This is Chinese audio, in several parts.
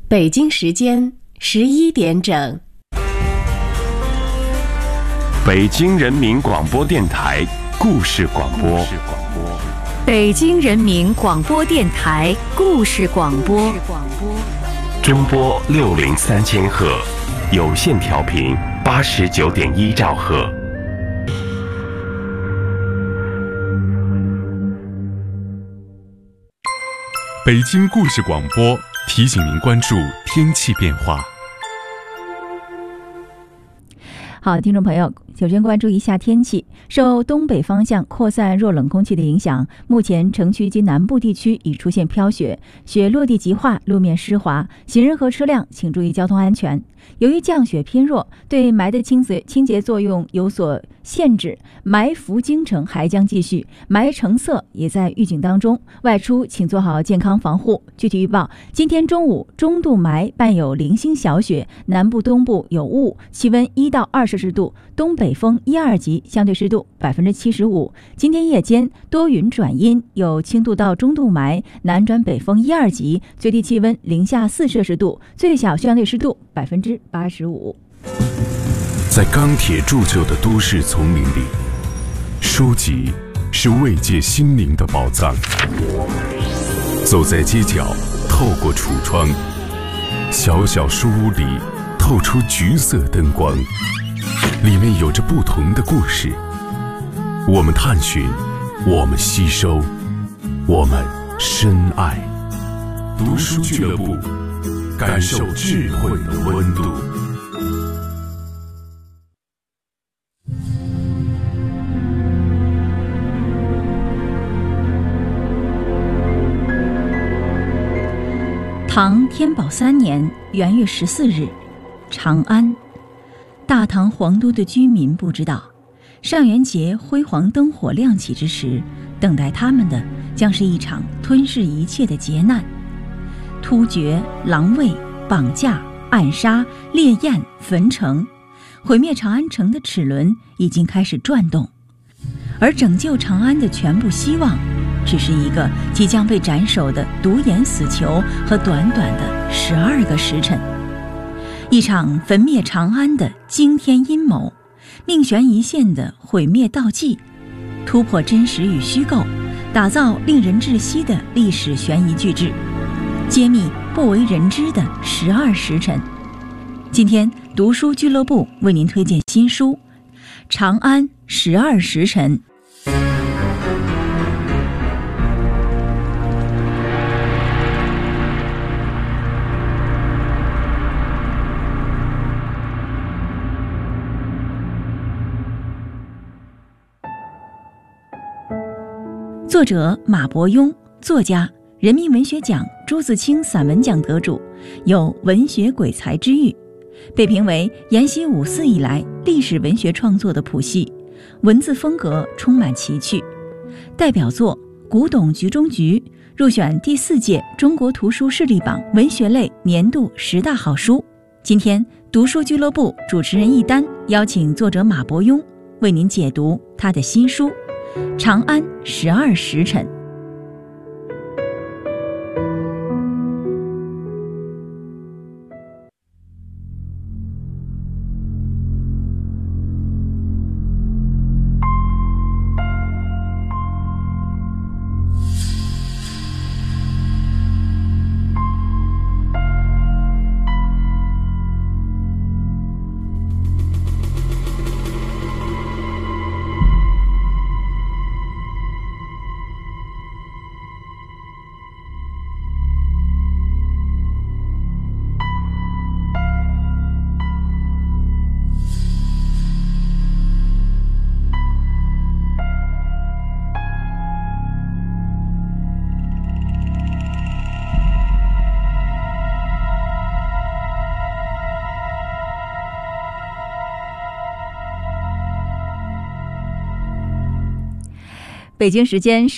北京时间11点整。 北京人民广播电台故事广播。 北京人民广播电台故事广播。 中波603千赫，有线调频89.1兆赫。 北京故事广播提醒您关注天气变化。 好，听众朋友，首先关注一下天气。受东北方向扩散弱冷空气的影响，目前城区及南部地区已出现飘雪，雪落地即化，路面湿滑，行人和车辆请注意交通安全。由于降雪偏弱，对霾的清洁作用有所限制，霾伏京城还将继续，霾橙色也在预警当中，外出请做好健康防护。具体预报：今天中午中度霾伴有零星小雪，南部东部有雾，气温1到2摄氏度，东北风1、2级，相对湿度75%。今天夜间多云转阴，有轻度到中度霾，南转北风1、2级，最低气温零下4摄氏度，最小相对湿度85%。 在钢铁铸就的都市丛林里，书籍是慰藉心灵的宝藏。走在街角，透过橱窗，小小书屋里透出橘色灯光，里面有着不同的故事。我们探寻，我们吸收，我们深爱。读书俱乐部，感受智慧的温度。 唐天宝3年元月14日，长安。大唐皇都的居民不知道，上元节辉煌灯火亮起之时，等待他们的将是一场吞噬一切的劫难。突厥、狼卫、绑架、暗杀、烈焰、焚城，毁灭长安城的齿轮已经开始转动，而拯救长安的全部希望，只是一个即将被斩首的独眼死囚和短短的12个时辰。一场焚灭长安的惊天阴谋，命悬一线的毁灭道迹，突破真实与虚构，打造令人窒息的历史悬疑巨制，揭秘不为人知的12时辰。今天读书俱乐部为您推荐新书《长安12时辰》。作者马伯庸，作家，人民文学奖、朱自清散文奖得主，有文学鬼才之誉，被评为延禧五四以来历史文学创作的谱系，文字风格充满奇趣。代表作《古董局中局》入选第4届中国图书势力榜文学类年度10大好书。今天读书俱乐部主持人一丹邀请作者马伯庸为您解读他的新书《长安12时辰》。 北京时间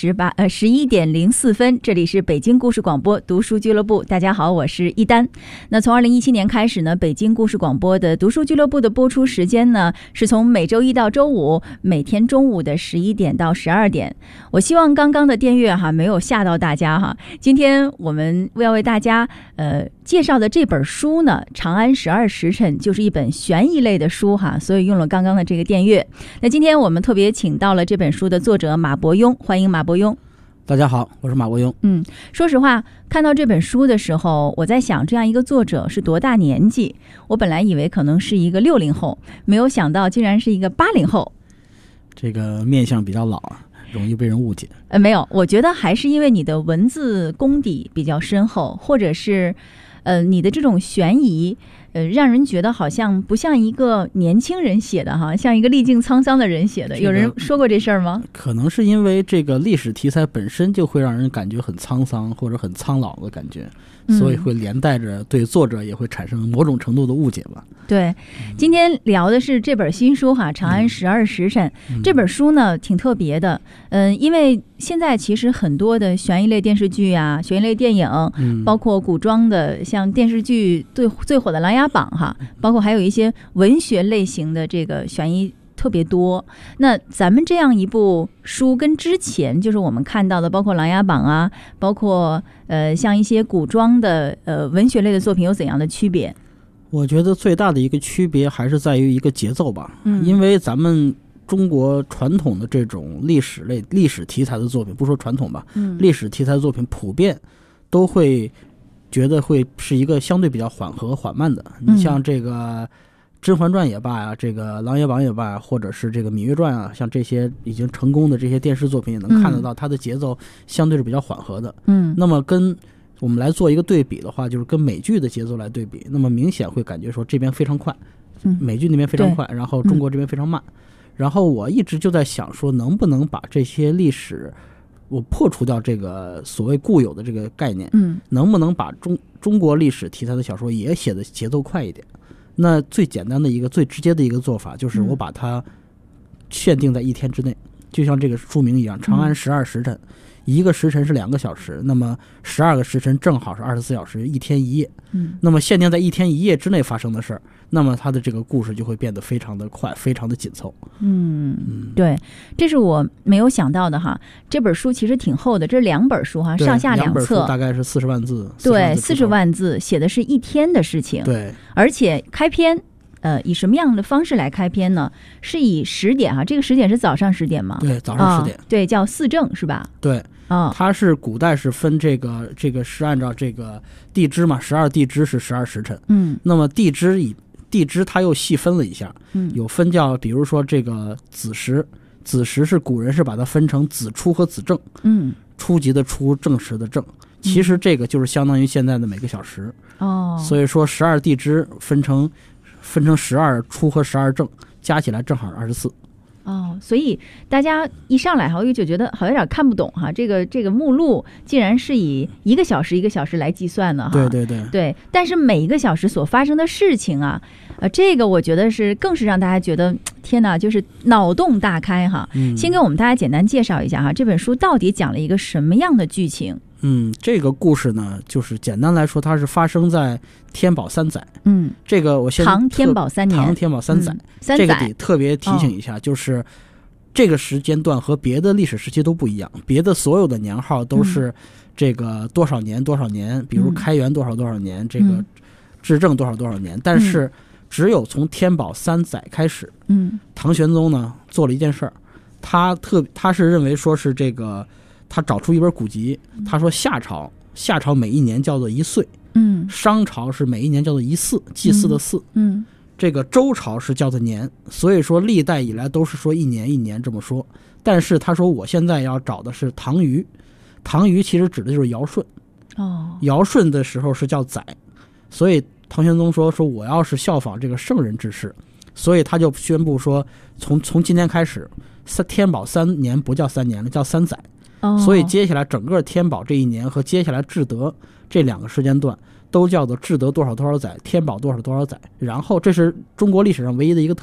11:04，这里是北京故事广播读书俱乐部。大家好，我是一丹。那从2017年开始呢，北京故事广播的读书俱乐部的播出时间呢，是从每周一到周五，每天中午的11点到12点。我希望刚刚的电乐没有吓到大家哈。今天我们要为大家介绍的这本书呢，《长安12时辰》就是一本悬疑类的书哈，所以用了刚刚的这个电乐。那今天我们特别请到了这本书的作者马伯庸，欢迎马伯庸。 大家好，我是马伯庸。 说实话，看到这本书的时候，我在想这样一个作者是多大年纪？我本来以为可能是一个60后，没有想到竟然是一个80后。 这个面相比较老啊，容易被人误解。 没有，我觉得还是因为你的文字功底比较深厚，或者是你的这种悬疑让人觉得好像不像一个年轻人写的哈，像一个历尽沧桑的人写的。有人说过这事儿吗？ 可能是因为这个历史题材本身就会让人感觉很沧桑或者很苍老的感觉，所以会连带着对作者也会产生某种程度的误解吧。 对，今天聊的是这本新书哈，《长安12时辰》。这本书呢挺特别的，因为现在其实很多的悬疑类电视剧啊、悬疑类电影，包括古装的，像电视剧最火的《琅琊榜》哈，包括还有一些文学类型的这个悬疑特别多。那咱们这样一部书跟之前就是我们看到的，包括《琅琊榜》啊，包括像一些古装的文学类的作品有怎样的区别？ 我觉得最大的一个区别还是在于一个节奏吧。因为咱们中国传统的这种历史题材的作品，不说传统吧，历史题材的作品普遍都会觉得会是一个相对比较缓和缓慢的。你像这个《甄嬛传》也罢呀，这个《琅琊榜》也罢，或者是这个《芈月传》啊，像这些已经成功的这些电视作品，也能看得到它的节奏相对是比较缓和的。那么跟我们来做一个对比的话，就是跟美剧的节奏来对比，那么明显会感觉说这边非常快，美剧那边非常快，然后中国这边非常慢。然后我一直就在想说，能不能把这些历史我破除掉这个所谓固有的这个概念，能不能把中国历史题材的小说也写的节奏快一点？那最简单的一个最直接的一个做法就是我把它限定在1天之内，就像这个书名一样，长安12时辰，一个时辰是2个小时，那么12个时辰正好是24小时，1天1夜。那么限定在1天1夜之内发生的事儿，那么它的这个故事就会变得非常的快，非常的紧凑。 对，这是我没有想到的哈。这本书其实挺厚的，这是2本书哈，上下2册， 大概是40万字。 对，40万字，写的是1天的事情。 对， 而且开篇以什么样的方式来开篇呢？是以10点哈，这个10点是早上10点吗？ 对，早上10点。 对，叫四正是吧？ 对。它是古代是分这个是按照这个地支嘛，12地支是12时辰。那么地支它又细分了一下，有分叫比如说这个子时是古人是把它分成子初和子正，初级的初，正时的正，其实这个就是相当于现在的每个小时。所以说12地支分成12初和12正，加起来正好24。 所以大家一上来我就觉得好像有点看不懂哈，这个目录竟然是以1个小时1个小时来计算的哈。对，但是每一个小时所发生的事情啊，这个我觉得更是让大家觉得天哪，就是脑洞大开哈。先给我们大家简单介绍一下哈，这本书到底讲了一个什么样的剧情？ 这个故事呢，就是简单来说，它是发生在天宝3载。这个我先唐天宝3年， 唐天宝3载，这个得特别提醒一下，就是这个时间段和别的历史时期都不一样，别的所有的年号都是这个多少年多少年，比如开元多少多少年，这个至正多少多少年，但是只有从天宝3载开始，唐玄宗呢做了一件事儿，他是认为说是这个。他找出一本古籍，他说夏朝每一年叫做1岁，商朝是每一年叫做1祀，祭祀的祀，这个周朝是叫做年，所以说历代以来都是说一年一年这么说。但是他说我现在要找的是唐虞，唐虞其实指的就是尧舜，尧舜的时候是叫载，所以唐玄宗说我要是效仿这个圣人之事，所以他就宣布说从今天开始，天宝3年不叫3年了，叫3载。所以接下来整个天宝这一年和接下来至德这2个时间段都叫做至德多少多少载，天宝多少多少载。然后这是中国历史上唯一的一个特例，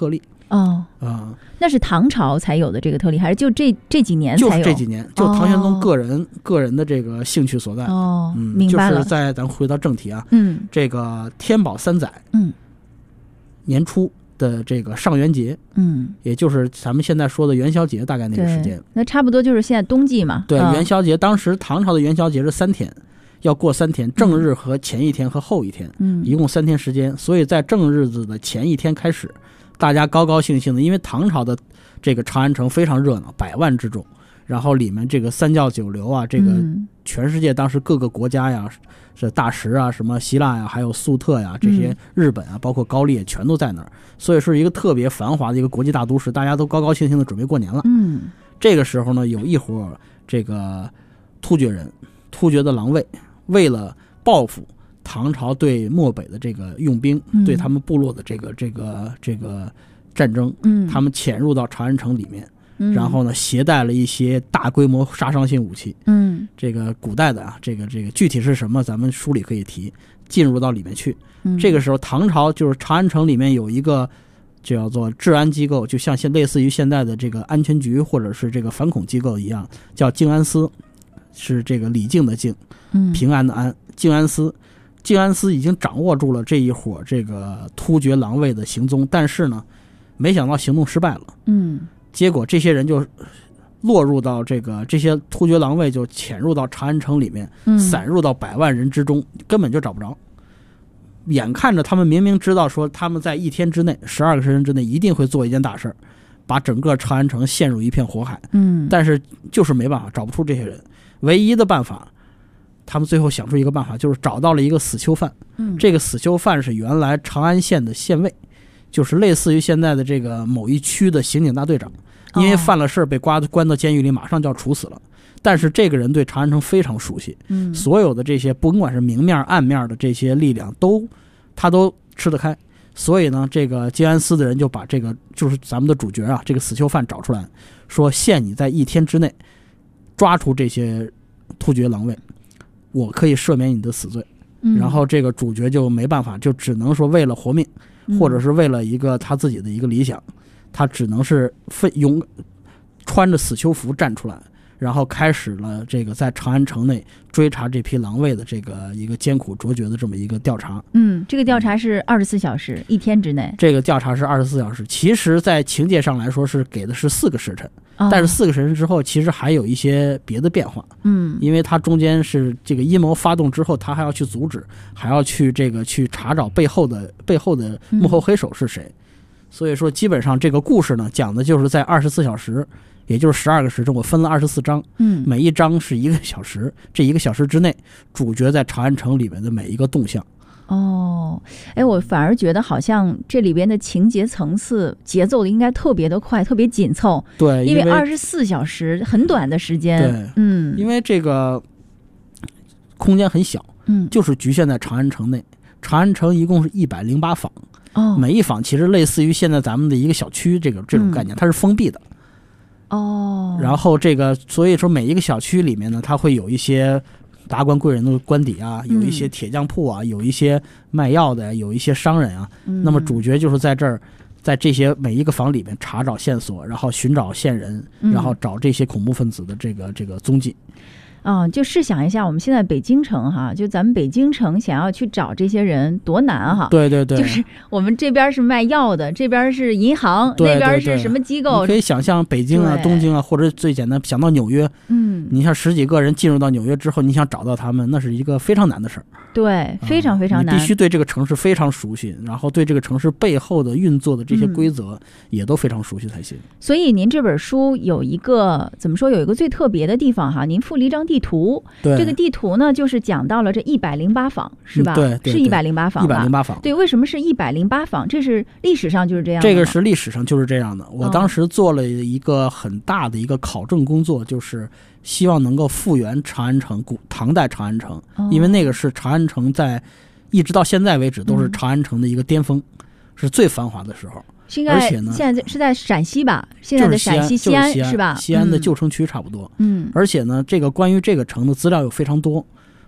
那是唐朝才有的这个特例，还是就这几年才有？ 就是这几年，就唐玄宗个人的这个兴趣所在。 明白了。 就是咱回到正题啊，这个天宝3载，年初的这个上元节，也就是咱们现在说的元宵节，大概那个时间。 那差不多就是现在冬季嘛。 对，元宵节，当时唐朝的元宵节是3天。要过3天，正日和前一天和后一天，一共3天时间。所以在正日子的前一天开始，大家高高兴兴的，因为唐朝的这个长安城非常热闹，100万之众，然后里面这个三教九流啊，这个全世界当时各个国家呀，是大食啊，什么希腊呀，还有粟特呀，这些日本啊，包括高丽全都在那儿，所以是一个特别繁华的一个国际大都市，大家都高高兴兴的准备过年了。这个时候呢，有一伙这个突厥人，突厥的狼卫，为了报复唐朝对漠北的这个用兵，对他们部落的这个战争，他们潜入到长安城里面，然后呢携带了一些大规模杀伤性武器。这个古代的啊，这个具体是什么，咱们书里可以提，进入到里面去。这个时候唐朝就是长安城里面有一个就叫做治安机构，就像类似于现在的这个安全局或者是这个反恐机构一样，叫静安司，是这个李靖的靖，平安的安，静安司。静安司已经掌握住了这一伙这个突厥狼卫的行踪，但是呢没想到行动失败了。结果这些人就落入到这些突厥狼卫就潜入到长安城里面，散入到100万人之中，根本就找不着。眼看着他们明明知道说他们在1天之内，12个时辰之内一定会做一件大事，把整个长安城陷入一片火海。但是就是没办法，找不出这些人。唯一的办法，他们最后想出一个办法，就是找到了一个死囚犯。这个死囚犯是原来长安县的县尉，就是类似于现在的这个某一区的刑警大队长，因为犯了事被关到监狱里，马上就要处死了。但是这个人对长安城非常熟悉，所有的这些甭管是明面暗面的这些力量他都吃得开。所以呢，这个静安司的人就把这个就是咱们的主角啊，这个死囚犯找出来，说限你在1天之内抓出这些突厥狼卫，我可以赦免你的死罪。然后这个主角就没办法，就只能说为了活命，或者是为了一个他自己的一个理想，他只能是穿着死囚服站出来，然后开始了这个在长安城内追查这批狼卫的这个一个艰苦卓绝的这么一个调查。 这个调查是24小时，1天之内。这个调查是24小时，其实在情节上来说是给的是4个时辰，但是4个时辰之后其实还有一些别的变化。因为他中间是这个阴谋发动之后，他还要去阻止，还要去查找背后的幕后黑手是谁。所以说基本上这个故事呢，讲的就是在24小时，也就是12个时辰，我分了24章，每一章是1个小时，这1个小时之内，主角在长安城里面的每一个动向。 我反而觉得好像这里边的情节层次节奏应该特别的快，特别紧凑。 对， 因为24小时很短的时间。 对，因为这个空间很小，就是局限在长安城内。长安城一共是108坊，每一坊其实类似于现在咱们的一个小区，这种概念，它是封闭的。然后所以说每一个小区里面呢，它会有一些达官贵人的官邸啊，有一些铁匠铺啊，有一些卖药的，有一些商人啊。那么主角就是在这儿，在这些每一个坊里面查找线索，然后寻找线人，然后找这些恐怖分子的这个踪迹。 就试想一下，我们现在北京城哈，就咱们北京城想要去找这些人多难哈。 对对对， 就是我们这边是卖药的，这边是银行，那边是什么机构？ 你可以想象北京啊、东京啊，或者最简单想到纽约，你像10几个人进入到纽约之后，你想找到他们，那是一个非常难的事儿。 对，非常非常难。 你必须对这个城市非常熟悉，然后对这个城市背后的运作的这些规则也都非常熟悉才行。 所以您这本书有一个怎么说？有一个最特别的地方哈，您附了一张地图。 对， 这个地图呢，就是讲到了这108坊，是吧？ 对， 是108坊吧 ？108坊。 对，为什么是108坊？这是历史上就是这样的。 这个是历史上就是这样的。我当时做了一个很大的一个考证工作，就是希望能够复原长安城，唐代长安城，因为那个是长安城一直到现在为止都是长安城的一个巅峰，是最繁华的时候。而且呢， 现在是在陕西吧？现在的陕西西安是吧？ 西安的旧城区差不多。而且呢，关于这个城的资料又非常多，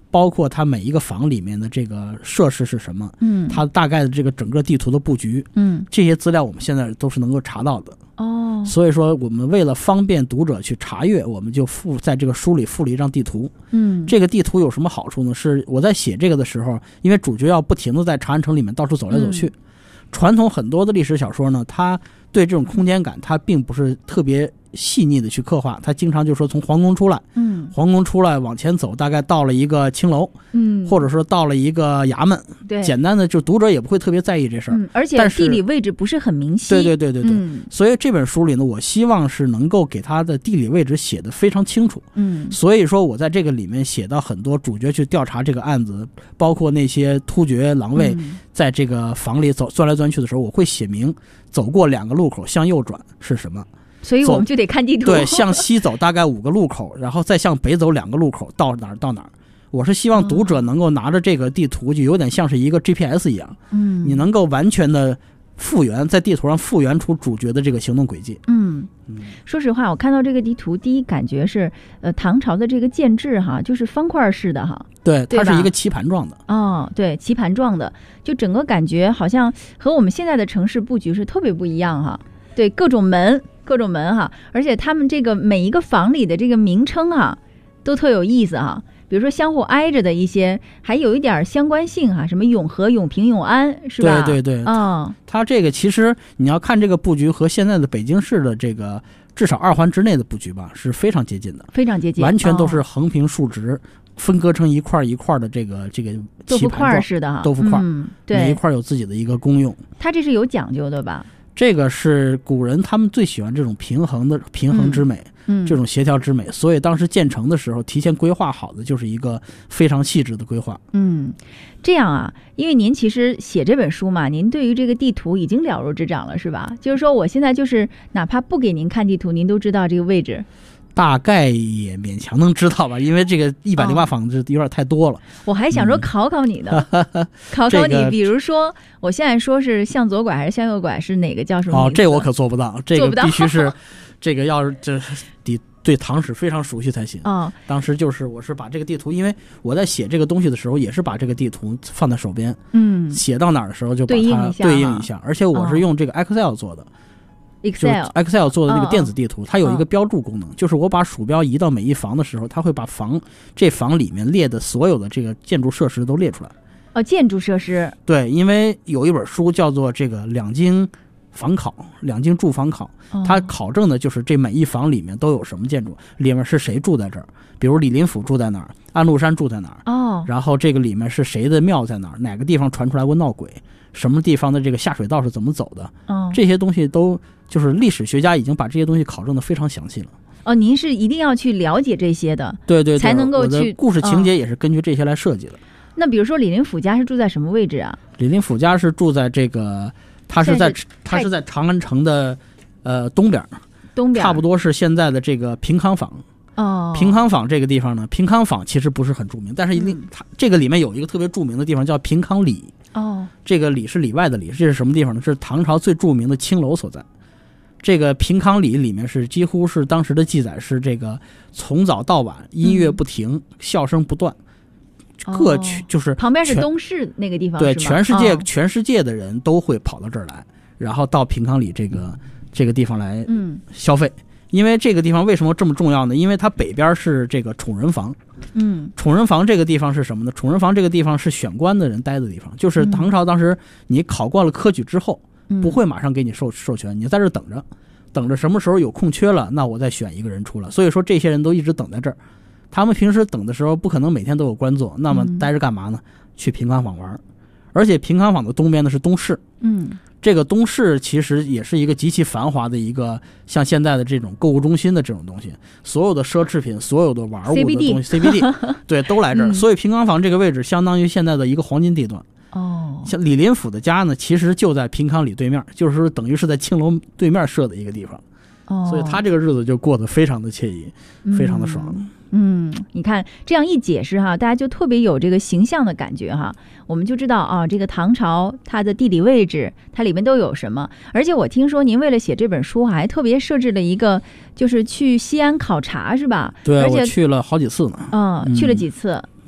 包括它每一个房里面的这个设施是什么，它大概的这个整个地图的布局，这些资料我们现在都是能够查到的。所以说我们为了方便读者去查阅，我们就在这个书里附了一张地图。这个地图有什么好处呢？是我在写这个的时候，因为主角要不停的在长安城里面到处走来走去，传统很多的历史小说呢，它对这种空间感它并不是特别细腻的去刻画，它经常就说从皇宫出来，皇宫出来往前走，大概到了一个青楼，或者说到了一个衙门， 对， 简单的就读者也不会特别在意这事儿， 而且地理位置不是很明晰， 对，所以这本书里呢，我希望是能够给它的地理位置写得非常清楚，所以说我在这个里面写到很多主角去调查这个案子，包括那些突厥狼卫在这个房里钻来钻去的时候，我会写明走过2个路口向右转是什么。 所以我们就得看地图， 对，向西走大概5个路口，然后再向北走2个路口，到哪儿到哪儿。我是希望读者能够拿着这个地图，就有点像是一个 GPS 一样，你能够完全的复原，在地图上复原出主角的这个行动轨迹。 说实话，我看到这个地图，第一感觉是，唐朝的这个建制哈，就是方块式的哈。 对，它是一个棋盘状的。 对，棋盘状的，就整个感觉好像和我们现在的城市布局是特别不一样哈。对，各种门哈，而且他们这个每一个房里的这个名称哈，都特有意思哈。比如说相互挨着的一些，还有一点相关性哈，什么永和、永平、永安，是吧？ 对，它这个其实你要看这个布局和现在的北京市的这个至少2环之内的布局吧，是非常接近的， 非常接近， 完全都是横平竖直，分割成一块一块的这个豆腐块似的哈， 豆腐块， 对， 每一块有自己的一个功用。 它这是有讲究的吧？ 这个是古人他们最喜欢这种平衡之美，这种协调之美，所以当时建成的时候提前规划好的就是一个非常细致的规划。 这样啊，因为您其实写这本书嘛，您对于这个地图已经了如指掌了，是吧？就是说我现在就是哪怕不给您看地图，您都知道这个位置。 大概也勉强能知道吧，因为这个108房子有点太多了。 我还想说考考你的，考考你，比如说我现在说是向左拐还是向右拐，是哪个叫什么名字？ 这我可做不到，这个必须是这个要是这得对唐史非常熟悉才行。当时我是把这个地图，因为我在写这个东西的时候也是把这个地图放在手边，写到哪儿的时候就把它对应一下，而且我是用这个 Excel 做的。Excel 做的那个电子地图，它有一个标注功能，就是我把鼠标移到每一房的时候，它会把这房里面列的所有的这个建筑设施都列出来。 建筑设施。对， 因为有一本书叫做这个两京房考，两京住房考，它考证的就是这每一房里面都有什么建筑，里面是谁住在这儿，比如李林甫住在哪儿，安禄山住在哪儿，然后这个里面是谁的庙在哪儿，哪个地方传出来过闹鬼，什么地方的这个下水道是怎么走的，这些东西都就是历史学家已经把这些东西考证的非常详细了。 您是一定要去了解这些的， 对， 才能够去。 我的故事情节也是根据这些来设计的。 那比如说李林甫家是住在什么位置啊？ 李林甫家是住在这个，他是在长安城的东边，差不多是现在的这个平康坊。平康坊这个地方呢，平康坊其实不是很著名，但是它这个里面有一个特别著名的地方叫平康里。这个里是里外的里，这是什么地方呢？是唐朝最著名的青楼所在。这个平康里里面是几乎是当时的记载是这个从早到晚音乐不停，笑声不断，各区就是旁边是东市那个地方， 对，全世界的人都会跑到这儿来，然后到平康里这个地方来消费。因为这个地方为什么这么重要呢？因为它北边是这个宠人房。宠人房这个地方是什么呢？宠人房这个地方是选官的人待的地方，就是唐朝当时你考过了科举之后，不会马上给你授权，你在这等着什么时候有空缺了，那我再选一个人出来。所以说这些人都一直等在这儿。他们平时等的时候不可能每天都有官做，那么待着干嘛呢？去平康坊玩。而且平康坊的东边呢是东市。这个东市其实也是一个极其繁华的一个像现在的这种购物中心的这种东西，所有的奢侈品，所有的玩物的东西 CBD 对，都来这儿。所以平康坊这个位置相当于现在的一个黄金地段。像李林甫的家呢，其实就在平康里对面，就是说等于是在青楼对面设的一个地方。所以他这个日子就过得非常的惬意，非常的爽。 你看这样一解释哈，大家就特别有这个形象的感觉哈，我们就知道这个唐朝它的地理位置，它里面都有什么。而且我听说您为了写这本书还特别设置了一个，就是去西安考察是吧？ 对， 而且我去了好几次呢。 去了几次？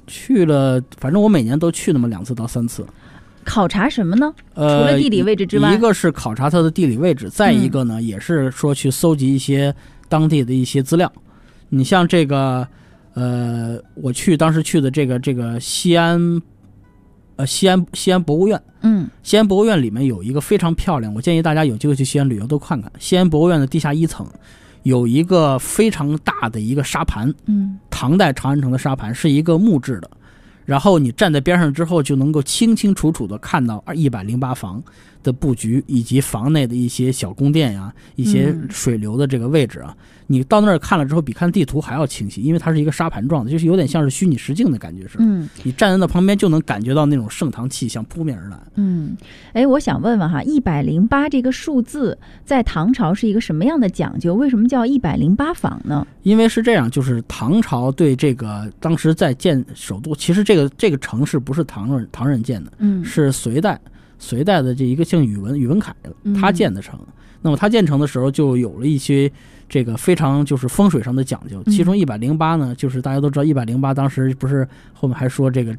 去了，反正我每年都去那么2次到3次。 考察什么呢？除了地理位置之外， 一个是考察它的地理位置，再一个呢，也是说去搜集一些当地的一些资料。你像这个，我当时去的这个西安博物院，西安博物院里面有一个非常漂亮，我建议大家有机会去西安旅游都看看。西安博物院的地下1层有一个非常大的一个沙盘，唐代长安城的沙盘，是一个木质的。然后你站在边上之后，就能够清清楚楚的看到108房的布局，以及房内的一些小宫殿呀，一些水流的这个位置啊。你到那儿看了之后，比看地图还要清晰，因为它是一个沙盘状的，就是有点像是虚拟实境的感觉似的。你站在那旁边就能感觉到那种盛唐气象扑面而来。 我想问问哈，108这个数字在唐朝是一个什么样的讲究？为什么叫108房呢？ 因为是这样，就是唐朝对这个当时在建首都，其实这个城市不是唐人建的，是隋代的这一个姓宇文恺他建的城。那么他建成的时候就有了一些这个非常就是风水上的讲究，其中108呢，就是大家都知道108当时不是后面还说这个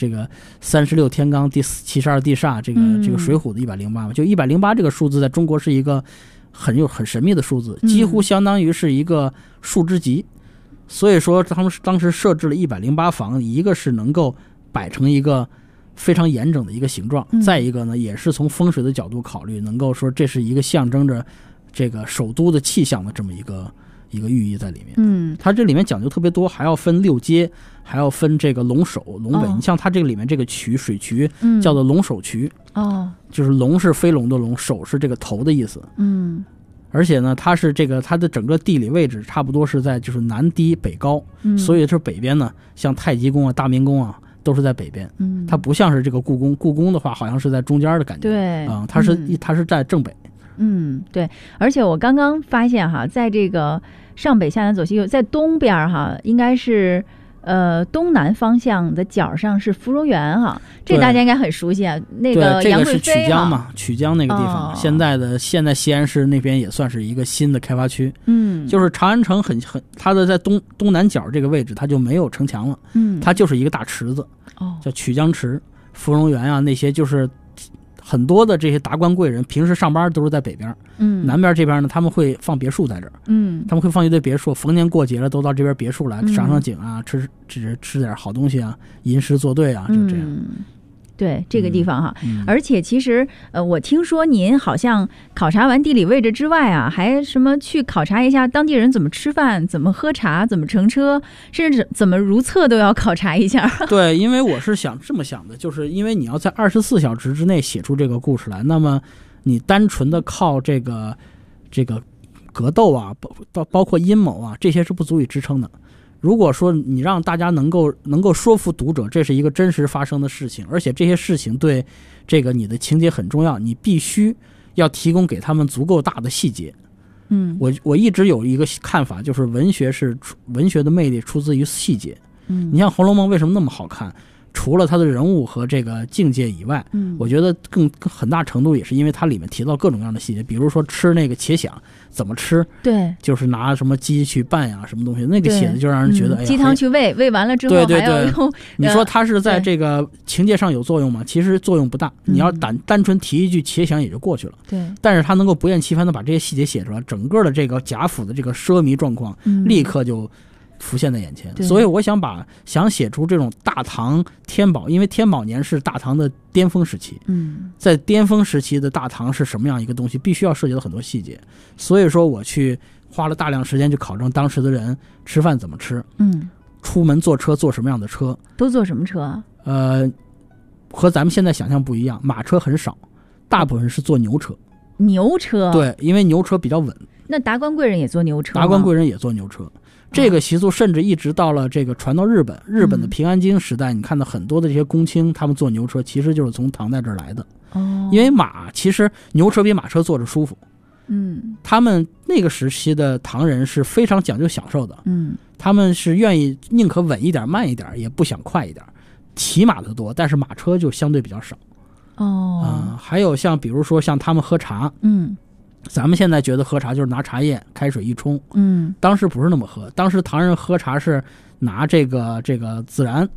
36天罡第72地煞这个水浒的108嘛，就108这个数字在中国是一个很神秘的数字，几乎相当于是一个数之极。所以说他们当时设置了108房，一个是能够摆成一个非常严整的一个形状，再一个呢也是从风水的角度考虑，能够说这是一个象征着这个首都的气象的这么一个寓意在里面。它这里面讲究特别多，还要分6阶，还要分这个龙首龙尾。你像它这个里面这个渠水渠叫做龙首渠，就是龙是飞龙的龙，首是这个头的意思。而且呢，它的整个地理位置差不多是在就是南低北高，所以是北边呢，像太极宫啊、大明宫啊，都是在北边。它不像是这个故宫的话，好像是在中间的感觉。 对， 它是在正北。 对，而且我刚刚发现哈，在这个上北下南左西右，在东边哈，应该是东南方向的角上是芙蓉园哈，这大家应该很熟悉啊。那个杨贵妃这个是曲江嘛，曲江那个地方，现在西安市那边也算是一个新的开发区。就是长安城它的在东南角这个位置，它就没有城墙了。它就是一个大池子，叫曲江池、芙蓉园啊，那些就是很多的这些达官贵人平时上班都是在北边，南边这边呢他们会放别墅在这儿，他们会放一堆别墅，逢年过节了都到这边别墅来赏景啊，吃点好东西啊，吟诗作对啊，就这样。 对这个地方哈，而且其实我听说您好像考察完地理位置之外啊，还什么去考察一下当地人怎么吃饭、怎么喝茶、怎么乘车，甚至怎么如厕都要考察一下。 对，因为我是这么想的，就是因为你要在24小时之内写出这个故事来，那么你单纯的靠这个格斗啊，包括阴谋啊，这些是不足以支撑的。如果说你让大家能够说服读者这是一个真实发生的事情，而且这些事情对这个你的情节很重要，你必须要提供给他们足够大的细节。我一直有一个看法，就是文学的魅力出自于细节。你像《红楼梦》为什么那么好看？除了它的人物和这个境界以外，我觉得更很大程度也是因为它里面提到各种各样的细节，比如说吃那个茄鲞怎么吃， 对， 就是拿什么鸡去拌呀，什么东西，那个写的就让人觉得， 鸡汤去喂完了之后还要用。 你说它是在这个情节上有作用吗？其实作用不大，你要单纯提一句茄鲞也就过去了。 对， 但是它能够不厌其烦的把这些细节写出来，整个的这个贾府的这个奢靡状况，立刻就浮现在眼前。所以我想写出这种大唐天宝，因为天宝年是大唐的巅峰时期，在巅峰时期的大唐是什么样一个东西，必须要涉及到很多细节。所以说我去花了大量时间去考证当时的人吃饭怎么吃，出门坐车坐什么样的车， 都坐什么车啊？ 和咱们现在想象不一样，马车很少，大部分是坐牛车。 牛车？ 对，因为牛车比较稳。 那达官贵人也坐牛车吗？ 达官贵人也坐牛车。这个习俗甚至一直到了这个传到日本的平安京时代，你看到很多的这些公卿他们坐牛车，其实就是从唐代这儿来的。因为其实牛车比马车坐着舒服。他们那个时期的唐人是非常讲究享受的。他们是愿意宁可稳一点慢一点，也不想快一点。骑马的多，但是马车就相对比较少。还有比如说像他们喝茶，咱们现在觉得喝茶就是拿茶叶开水一冲，当时不是那么喝。当时唐人喝茶是拿这个孜然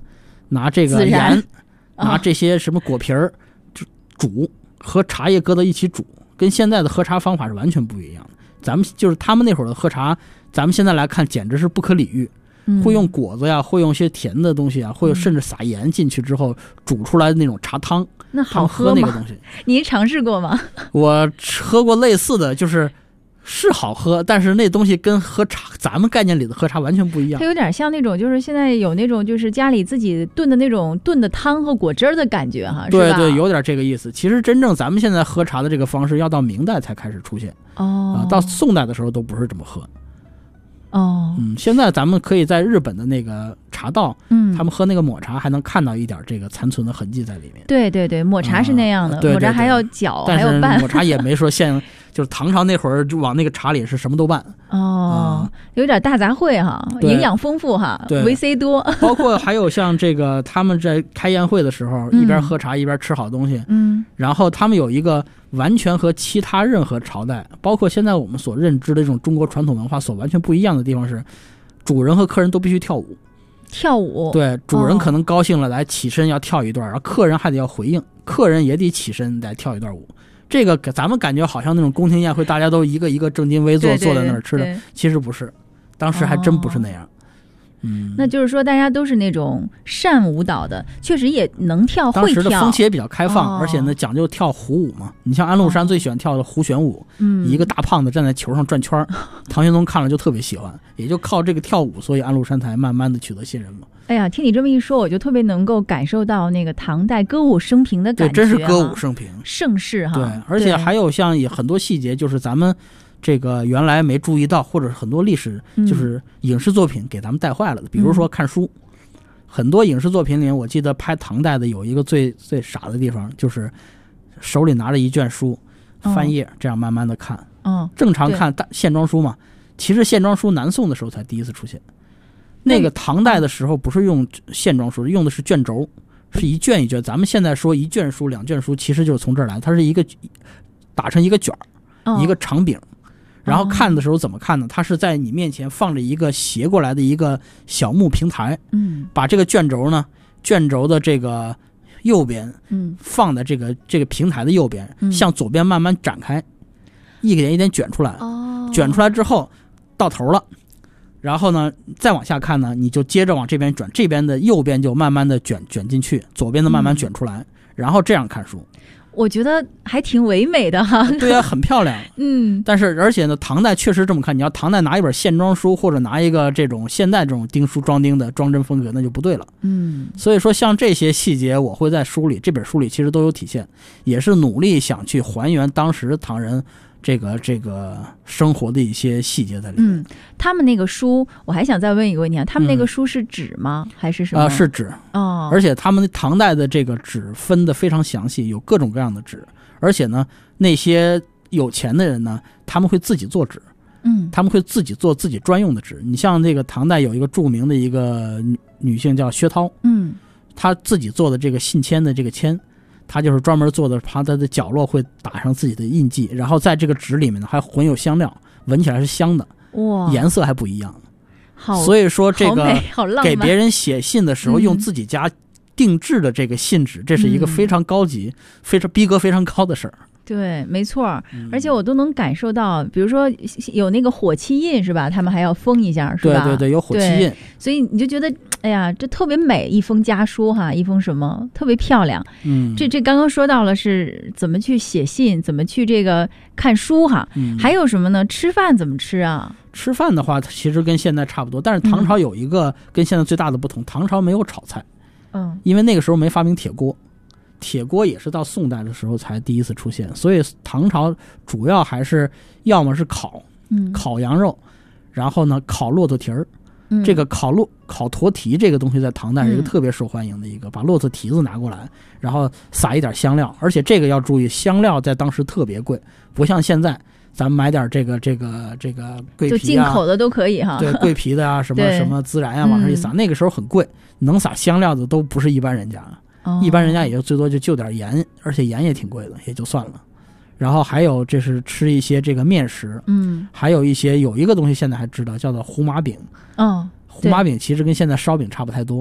拿这个盐，拿这些什么果皮儿煮，和茶叶搁到一起煮，跟现在的喝茶方法是完全不一样的。咱们就是他们那会儿的喝茶，咱们现在来看简直是不可理喻。会用果子呀，会用一些甜的东西啊，会甚至撒盐进去之后煮出来的那种茶汤。 那好喝吗？ 喝那个东西， 您尝试过吗？ 我喝过类似的，是好喝，但是那东西跟喝茶咱们概念里的喝茶完全不一样。 它有点像那种，就是现在有那种，就是家里自己炖的那种炖的汤和果汁的感觉哈。 对对，有点这个意思。其实真正咱们现在喝茶的这个方式，要到明代才开始出现。到宋代的时候都不是这么喝。现在咱们可以在日本的那个茶道，他们喝那个抹茶还能看到一点这个残存的痕迹在里面。 对对对，抹茶是那样的，抹茶还要搅，还要拌。 但是抹茶也没说就是唐朝那会儿就往那个茶里是什么都拌。 有点大杂烩哈，营养丰富哈，维 C 多。 包括还有像这个他们在开宴会的时候，一边喝茶一边吃好东西。然后他们有一个完全和其他任何朝代，包括现在我们所认知的这种中国传统文化所完全不一样的地方是，主人和客人都必须跳舞。 跳舞？对， 主人可能高兴了来起身要跳一段，然后客人还得要回应，客人也得起身来跳一段舞。这个咱们感觉好像那种宫廷宴会，大家都一个一个正襟危坐坐在那儿吃的，其实不是，当时还真不是那样。 那就是说大家都是那种善舞蹈的，确实也能跳，会跳。当时的风气也比较开放，而且呢讲究跳胡舞嘛。你像安禄山最喜欢跳的胡旋舞，一个大胖子站在球上转圈，唐玄宗看了就特别喜欢，也就靠这个跳舞，所以安禄山才慢慢的取得信任嘛。 哎呀，听你这么一说，我就特别能够感受到那个唐代歌舞升平的感觉。 对，真是歌舞升平， 盛世哈。 对，而且还有像也很多细节，就是咱们这个原来没注意到，或者很多历史就是影视作品给咱们带坏了的。比如说看书，很多影视作品里，我记得拍唐代的有一个最傻的地方，就是手里拿着一卷书，翻页，这样慢慢的看。正常看线装书嘛，其实线装书南宋的时候才第一次出现。那个唐代的时候不是用线装书，用的是卷轴，是一卷一卷。咱们现在说一卷书、两卷书，其实就是从这儿来，它是一个打成一个卷，一个长柄。然后看的时候怎么看呢？它是在你面前放着一个斜过来的一个小木平台，把这个卷轴的这个右边，放在这个平台的右边，向左边慢慢展开，一点一点卷出来。卷出来之后到头了。然后呢，再往下看呢，你就接着往这边转，这边的右边就慢慢的卷进去，左边的慢慢卷出来，然后这样看书。 我觉得还挺唯美的哈。 对啊，很漂亮。但是而且呢，唐代确实这么看，你要唐代拿一本线装书，或者拿一个这种现代这种钉书装订的装帧风格，那就不对了。所以说像这些细节，我会在这本书里其实都有体现，也是努力想去还原当时唐人这个生活的一些细节在里面。 他们那个书，我还想再问一个问题啊，他们那个书是纸吗？还是什么？ 是纸。而且他们唐代的这个纸分得非常详细，有各种各样的纸。而且呢，那些有钱的人呢，他们会自己做纸。他们会自己做自己专用的纸。你像这个唐代有一个著名的一个女性叫薛涛，她自己做的这个信签的这个签。他就是专门做的，他的角落会打上自己的印记，然后在这个纸里面呢还混有香料，闻起来是香的，颜色还不一样。所以说这个给别人写信的时候用自己家定制的这个信纸，这是一个非常高级、非常逼格非常高的事儿。 对，没错。而且我都能感受到，比如说有那个火漆印是吧？他们还要封一下是吧？ 对对对，有火漆印。 所以你就觉得，哎呀，这特别美，一封家书哈，一封什么特别漂亮。这刚刚说到了是怎么去写信，怎么去这个看书哈。还有什么呢？吃饭怎么吃啊？ 吃饭的话，其实跟现在差不多，但是唐朝有一个跟现在最大的不同，唐朝没有炒菜。因为那个时候没发明铁锅。铁锅也是到宋代的时候才第一次出现，所以唐朝主要还是要么是烤羊肉，然后呢烤骆驼蹄儿。这个烤驼蹄这个东西在唐代是一个特别受欢迎的一个，把骆驼蹄子拿过来，然后撒一点香料，而且这个要注意，香料在当时特别贵，不像现在咱们买点这个桂皮啊， 就进口的都可以哈。 对，桂皮的啊，什么孜然啊，往上一撒，那个时候很贵，能撒香料的都不是一般人家。一般人家也就最多就点盐，而且盐也挺贵的，也就算了。然后还有这是吃一些这个面食，还有一个东西现在还知道叫做胡麻饼。胡麻饼其实跟现在烧饼差不太多，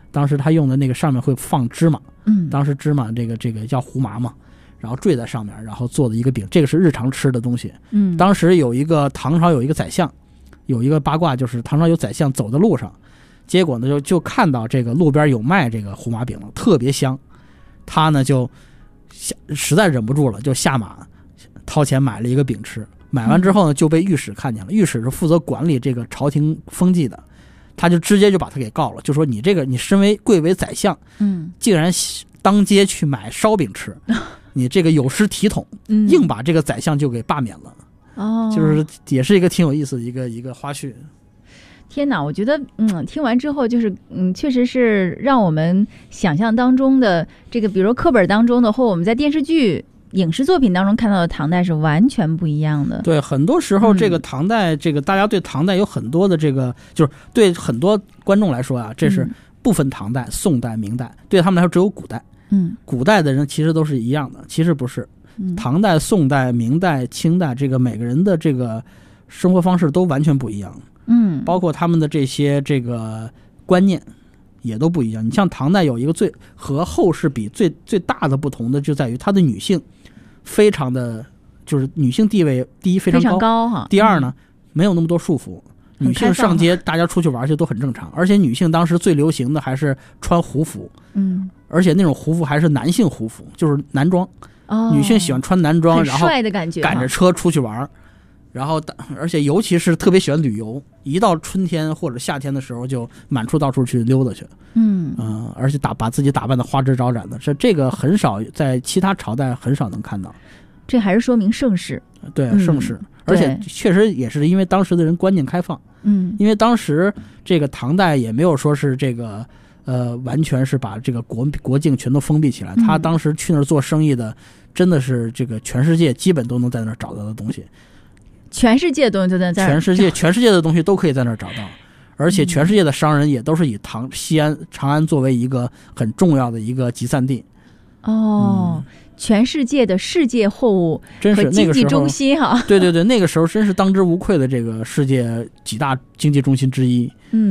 当时他用的那个上面会放芝麻，当时芝麻这个叫胡麻嘛，然后坠在上面，然后做的一个饼，这个是日常吃的东西。当时唐朝有一个宰相，有一个八卦，就是唐朝有宰相走在路上，结果呢就看到这个路边有卖这个胡麻饼了，特别香，他呢就实在忍不住了，就下马掏钱买了一个饼吃。买完之后呢，就被御史看见了。御史是负责管理这个朝廷风纪的，他就直接就把他给告了，就说你身为贵为宰相，竟然当街去买烧饼吃，你这个有失体统，硬把这个宰相就给罢免了。就是也是一个挺有意思的一个花絮。 天哪，我觉得听完之后就是确实是让我们想象当中的这个，比如课本当中的，或我们在电视剧影视作品当中看到的唐代是完全不一样的。 对，很多时候这个唐代，这个大家对唐代有很多的这个，就是对很多观众来说啊，这是不分唐代、宋代、明代，对他们来说只有古代。古代的人其实都是一样的，其实不是。唐代、宋代、明代、清代，这个每个人的这个生活方式都完全不一样。包括他们的这些这个观念也都不一样。你像唐代有一个和后世比最大的不同的，就在于他的女性非常的，就是女性地位第一非常高哈，第二呢没有那么多束缚，女性上街大家出去玩去都很正常，而且女性当时最流行的还是穿胡服，而且那种胡服还是男性胡服，就是男装。女性喜欢穿男装，然后赶着车出去玩，然后而且尤其是特别喜欢旅游，一到春天或者夏天的时候就满处到处去溜达去。而且把自己打扮的花枝招展的，这个很少在其他朝代很少能看到。 这还是说明盛世。对， 盛世。而且确实也是因为当时的人观念开放。因为当时这个唐代也没有说是这个完全是把这个国境全都封闭起来。他当时去那儿做生意的，真的是这个全世界基本都能在那儿找到的东西。 全世界的东西都在全世界的东西都可以在那儿找到，而且全世界的商人也都是以西安、长安作为一个很重要的一个集散地。 全世界的世界货物和经济中心哈。 对，那个时候真是当之无愧的这个世界几大经济中心之一。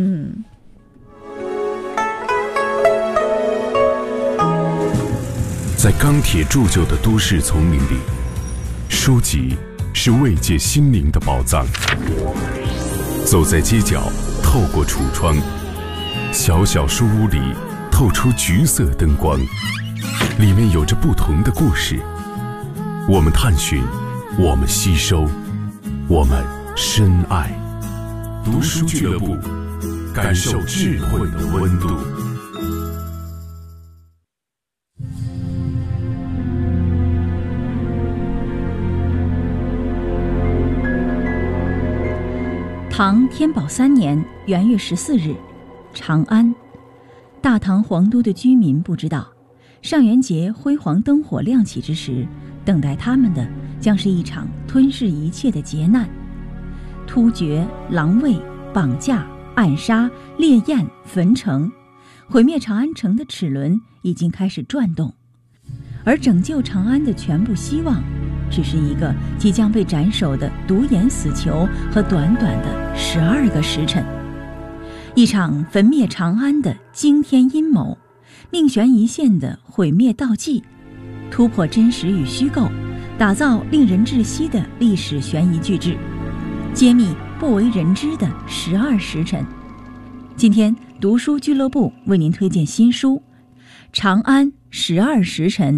在钢铁铸就的都市丛林里，书籍是慰藉心灵的宝藏。走在街角，透过橱窗，小小书屋里透出橘色灯光，里面有着不同的故事。我们探寻，我们吸收，我们深爱。读书俱乐部，感受智慧的温度。 唐天宝3年元月14日，长安。大唐皇都的居民不知道，上元节辉煌灯火亮起之时，等待他们的将是一场吞噬一切的劫难。突厥、狼卫、绑架、暗杀、烈焰、焚城，毁灭长安城的齿轮已经开始转动，而拯救长安的全部希望，只是一个即将被斩首的独眼死囚和短短的12个时辰。一场焚灭长安的惊天阴谋，命悬一线的毁灭道济，突破真实与虚构，打造令人窒息的历史悬疑巨制，揭秘不为人知的12时辰。今天读书俱乐部为您推荐新书《长安12时辰》。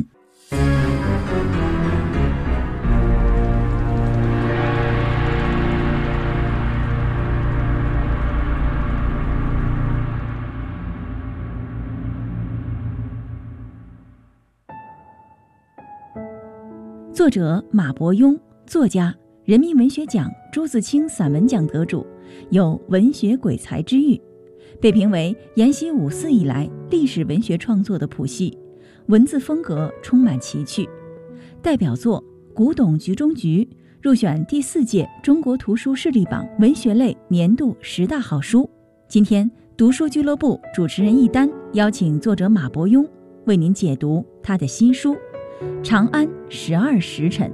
作者马伯庸，作家，人民文学奖、朱自清散文奖得主，有文学鬼才之誉，被评为延禧五四以来历史文学创作的谱系，文字风格充满奇趣。代表作《古董局中局》入选第4届中国图书视力榜文学类年度10大好书。今天读书俱乐部主持人一丹邀请作者马伯庸为您解读他的新书《长安12时辰》。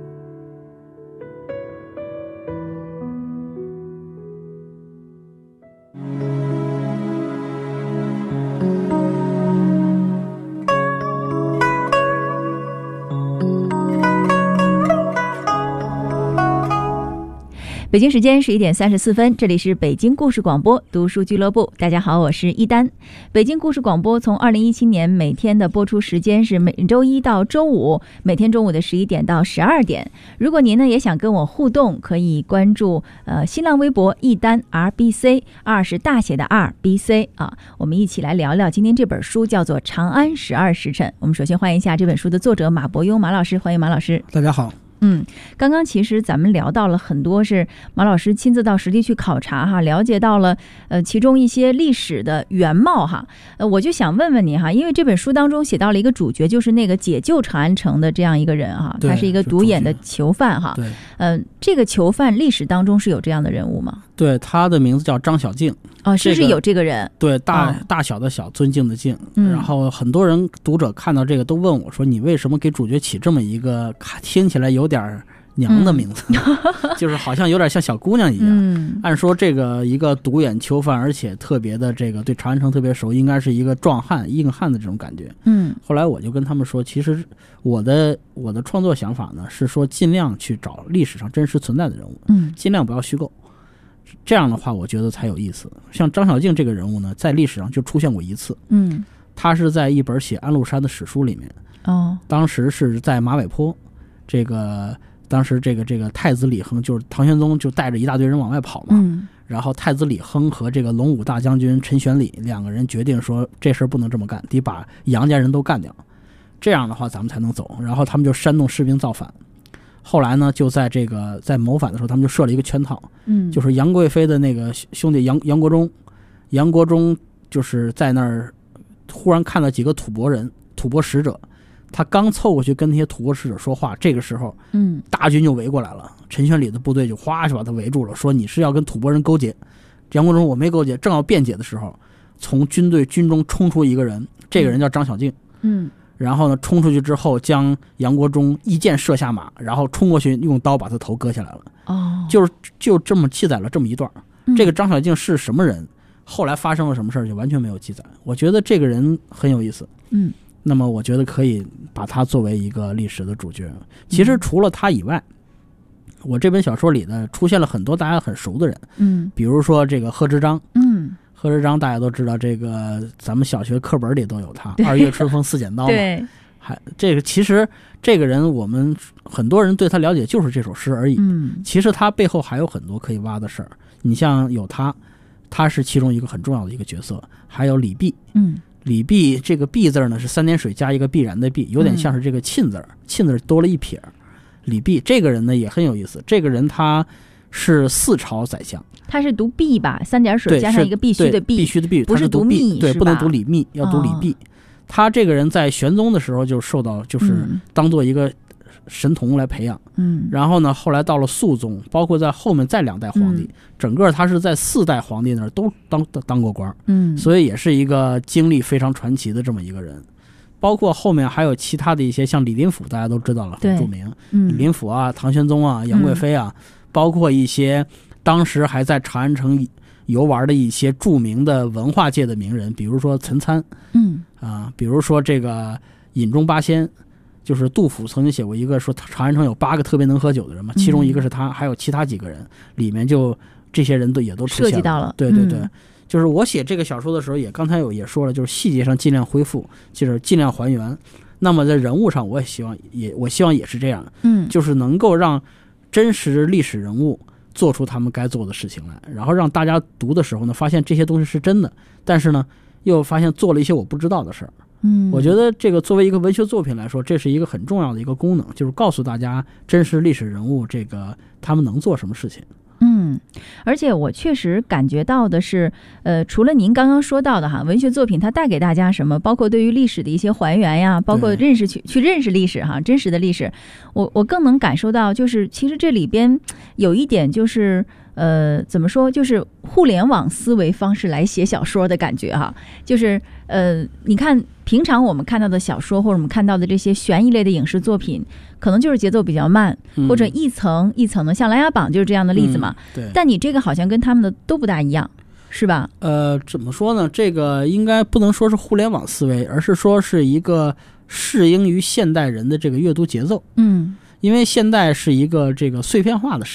北京时间11:34，这里是北京故事广播读书俱乐部。大家好，我是一丹。北京故事广播从2017年每天的播出时间是每周一到周五，每天中午的11点到12点。如果您呢也想跟我互动，可以关注新浪微博一丹 RBC， 2是大写的 RBC 啊。我们一起来聊聊今天这本书，叫做《长安12时辰》。我们首先欢迎一下这本书的作者马伯庸马老师，欢迎马老师。 大家好。 刚刚其实咱们聊到了很多是马老师亲自到实地去考察哈，了解到了其中一些历史的原貌哈。我就想问问你哈，因为这本书当中写到了一个主角，就是那个解救长安城的这样一个人哈，他是一个独眼的囚犯哈。 对， 这个囚犯历史当中是有这样的人物吗？ 对，他的名字叫张小敬。 是有这个人。 对，大小的小，尊敬的敬。然后很多人读者看到这个都问我说，你为什么给主角起这么一个听起来有点娘的名字，就是好像有点像小姑娘一样。按说这个一个独眼囚犯，而且特别的这个对长安城特别熟，应该是一个壮汉硬汉的这种感觉。后来我就跟他们说，其实我的创作想法呢是说，尽量去找历史上真实存在的人物，尽量不要虚构。这样的话我觉得才有意思。像张小敬这个人物呢，在历史上就出现过一次。他是在一本写安禄山的史书里面。当时是在马嵬坡，当时这个太子李亨，就是唐玄宗就带着一大堆人往外跑嘛。然后太子李亨和这个龙武大将军陈玄礼两个人决定说，这事不能这么干，得把杨家人都干掉，这样的话咱们才能走。然后他们就煽动士兵造反。后来呢，就在谋反的时候，他们就设了一个圈套。就是杨贵妃的那个兄弟杨国忠就是在那儿忽然看到几个吐蕃使者，他刚凑过去跟那些吐蕃使者说话，这个时候大军就围过来了。陈玄礼的部队就哗就把他围住了，说你是要跟吐蕃人勾结。杨国忠我没勾结。正要辩解的时候，从军中冲出一个人，这个人叫张小敬。然后呢，冲出去之后将杨国忠一箭射下马，然后冲过去用刀把他头割下来了。就这么记载了这么一段。这个张小敬是什么人，后来发生了什么事就完全没有记载。我觉得这个人很有意思。那么我觉得可以把他作为一个历史的主角。其实除了他以外，我这本小说里呢出现了很多大家很熟的人。比如说这个贺知章。贺知章大家都知道，这个咱们小学课本里都有他，2月春风似剪刀嘛。 对， 其实这个人我们很多人对他了解就是这首诗而已。其实他背后还有很多可以挖的事儿。你像有他是其中一个很重要的一个角色。还有李泌。李泌这个泌字呢是3点水加一个必然的必，有点像是这个沁字，沁字多了一撇。李泌这个人呢也很有意思。这个人他是4朝宰相。他是读泌吧，3点水加上一个必须的必， 必须的必， 不是读泌， 对，不能读李泌，要读李泌。他这个人在玄宗的时候就受到，就是当做一个神童来培养。然后呢，后来到了肃宗，包括在后面再2代皇帝，整个他是在4代皇帝那儿都当过官。所以也是一个经历非常传奇的这么一个人。包括后面还有其他的一些，像李林甫大家都知道了，很著名。李林甫啊，唐玄宗啊，杨贵妃啊，包括一些当时还在长安城游玩的一些著名的文化界的名人，比如说岑参。比如说这个饮中八仙，就是杜甫曾经写过一个说长安城有8个特别能喝酒的人嘛，其中一个是他，还有其他几个人，里面就这些人也都出现了， 涉及到了。 对，就是我写这个小说的时候刚才也说了，就是细节上尽量恢复，就是尽量还原。那么在人物上我希望也是这样。就是能够让真实历史人物做出他们该做的事情来，然后让大家读的时候呢，发现这些东西是真的，但是呢又发现做了一些我不知道的事儿。我觉得这个作为一个文学作品来说，这是一个很重要的一个功能，就是告诉大家真实历史人物这个他们能做什么事情。 而且我确实感觉到的是，除了您刚刚说到的哈，文学作品它带给大家什么，包括对于历史的一些还原呀，包括去认识历史哈，真实的历史，我更能感受到，就是其实这里边有一点就是怎么说，就是互联网思维方式来写小说的感觉哈，就是你看平常我们看到的小说或者我们看到的这些悬疑类的影视作品，可能就是节奏比较慢，或者一层一层的，像《琅琊榜》就是这样的例子嘛。 对。 但你这个好像跟他们的都不大一样，是吧？ 怎么说呢？这个应该不能说是互联网思维，而是说是一个适应于现代人的这个阅读节奏。因为现代是一个这个碎片化的时代。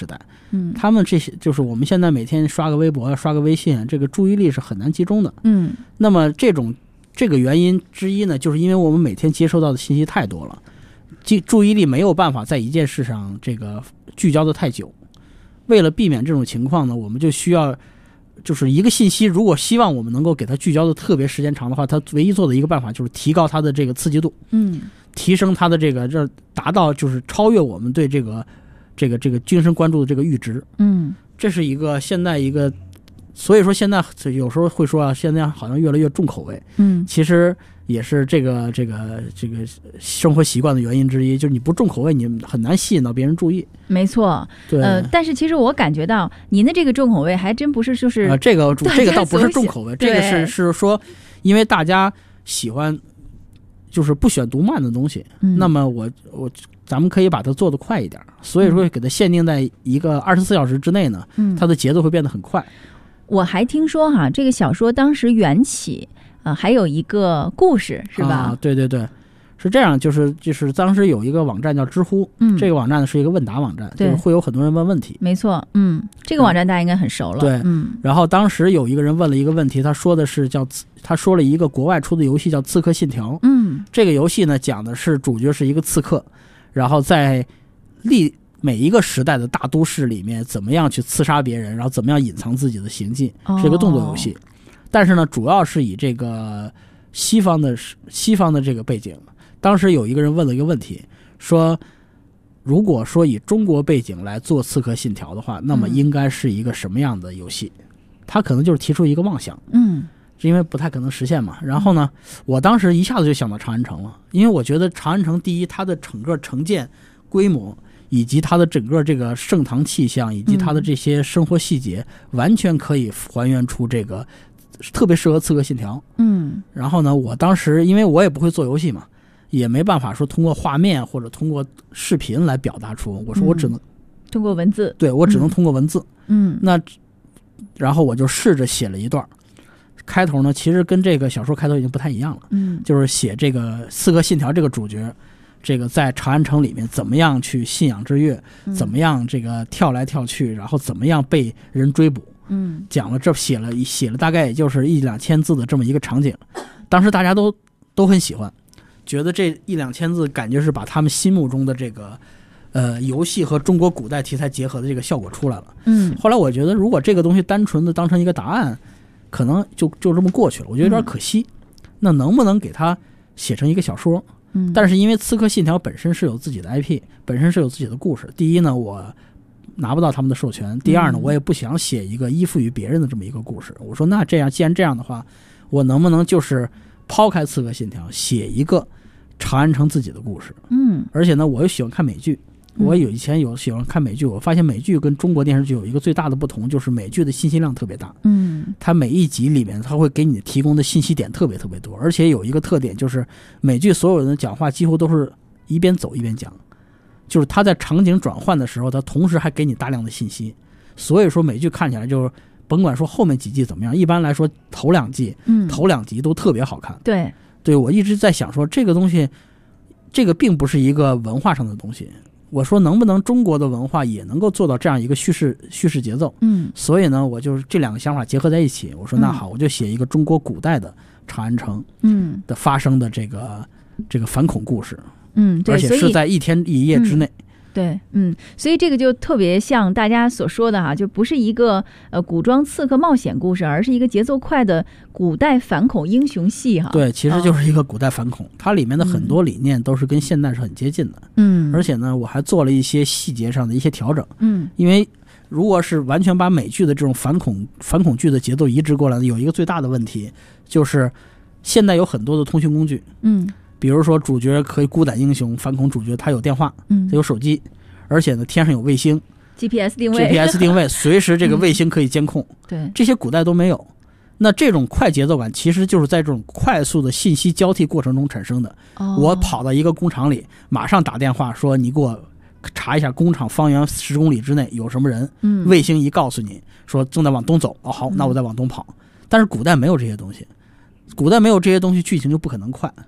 他们这些就是我们现在每天刷个微博刷个微信，这个注意力是很难集中的。那么这个原因之一呢，就是因为我们每天接收到的信息太多了，注意力没有办法在一件事上这个聚焦的太久。为了避免这种情况呢，我们就需要就是一个信息，如果希望我们能够给它聚焦的特别时间长的话，它唯一做的一个办法就是提高它的这个刺激度，提升它的这达到就是超越我们对这个精神关注的这个阈值。这是一个现在一个，所以说现在有时候会说现在好像越来越重口味，其实也是这个生活习惯的原因之一，就是你不重口味，你很难吸引到别人注意。 没错， 对。 但是其实我感觉到您的这个重口味还真不是就是这个倒不是重口味，这个是说，因为大家喜欢就是不喜欢读慢的东西，那么咱们可以把它做得快一点，所以说给它限定在一个24小时之内呢，它的节奏会变得很快。 我还听说这个小说当时缘起还有一个故事是吧？ 对对对，是这样，就是当时有一个网站叫知乎，这个网站呢是一个问答网站，就是会有很多人问问题。 没错，这个网站大家应该很熟了。 对，然后当时有一个人问了一个问题，他说了一个国外出的游戏叫《刺客信条》。这个游戏呢讲的是主角是一个刺客，然后在每一个时代的大都市里面怎么样去刺杀别人，然后怎么样隐藏自己的行迹，是一个动作游戏。但是呢，主要是以这个西方的这个背景。当时有一个人问了一个问题，说如果说以中国背景来做《刺客信条》的话，那么应该是一个什么样的游戏？他可能就是提出一个妄想，因为不太可能实现嘛。然后呢，我当时一下子就想到长安城了，因为我觉得长安城第一，它的整个城建规模以及它的整个这个盛唐气象以及它的这些生活细节，完全可以还原出这个特别适合刺客信条。然后呢，我当时因为我也不会做游戏嘛，也没办法说通过画面或者通过视频来表达出，我说我只能通过文字， 对，我只能通过文字。那然后我就试着写了一段，开头呢其实跟这个小说开头已经不太一样了，就是写这个刺客信条这个主角，这个在长安城里面怎么样去信仰之跃，怎么样这个跳来跳去，然后怎么样被人追捕。讲了写了大概也就是1-2千字的这么一个场景，当时大家都很喜欢，觉得这1-2千字感觉是把他们心目中的这个游戏和中国古代题材结合的这个效果出来了。后来我觉得如果这个东西单纯的当成一个答案，可能就这么过去了，我觉得有点可惜。那能不能给它写成一个小说？但是因为刺客信条本身是有自己的 IP， 本身是有自己的故事。第一呢，我拿不到他们的授权，第二呢，我也不想写一个依附于别人的这么一个故事。我说那既然这样的话，我能不能就是抛开刺客信条，写一个长安城自己的故事？而且呢，我又喜欢看美剧，我以前喜欢看美剧，我发现美剧跟中国电视剧有一个最大的不同，就是美剧的信息量特别大。它每一集里面它会给你提供的信息点特别特别多，而且有一个特点就是美剧所有人的讲话几乎都是一边走一边讲，就是他在场景转换的时候，他同时还给你大量的信息。所以说美剧看起来就是甭管说后面几季怎么样，一般来说头两集都特别好看。对，我一直在想说这个东西，这个并不是一个文化上的东西。我说能不能中国的文化也能够做到这样一个叙事节奏？所以呢，我就是这两个想法结合在一起。我说那好，我就写一个中国古代的长安城的发生的这个反恐故事。 对， 而且是在1天1夜之内。 对，所以这个就特别像大家所说的就不是一个古装刺客冒险故事，而是一个节奏快的古代反恐英雄戏对，其实就是一个古代反恐，它里面的很多理念都是跟现代是很接近的。而且呢，我还做了一些细节上的一些调整。因为如果是完全把美剧的这种反恐剧的节奏移植过来的，有一个最大的问题就是现在有很多的通讯工具。比如说主角可以孤胆英雄，反恐主角他有电话，他有手机，而且呢天上有卫星 GPS 定位随时这个卫星可以监控。 对， 这些古代都没有。那这种快节奏感其实就是在这种快速的信息交替过程中产生的。我跑到一个工厂里，马上打电话说你给我查一下工厂方圆10公里之内有什么人。卫星一告诉你说正在往东走，好，那我再往东跑。但是古代没有这些东西，剧情就不可能快。 对，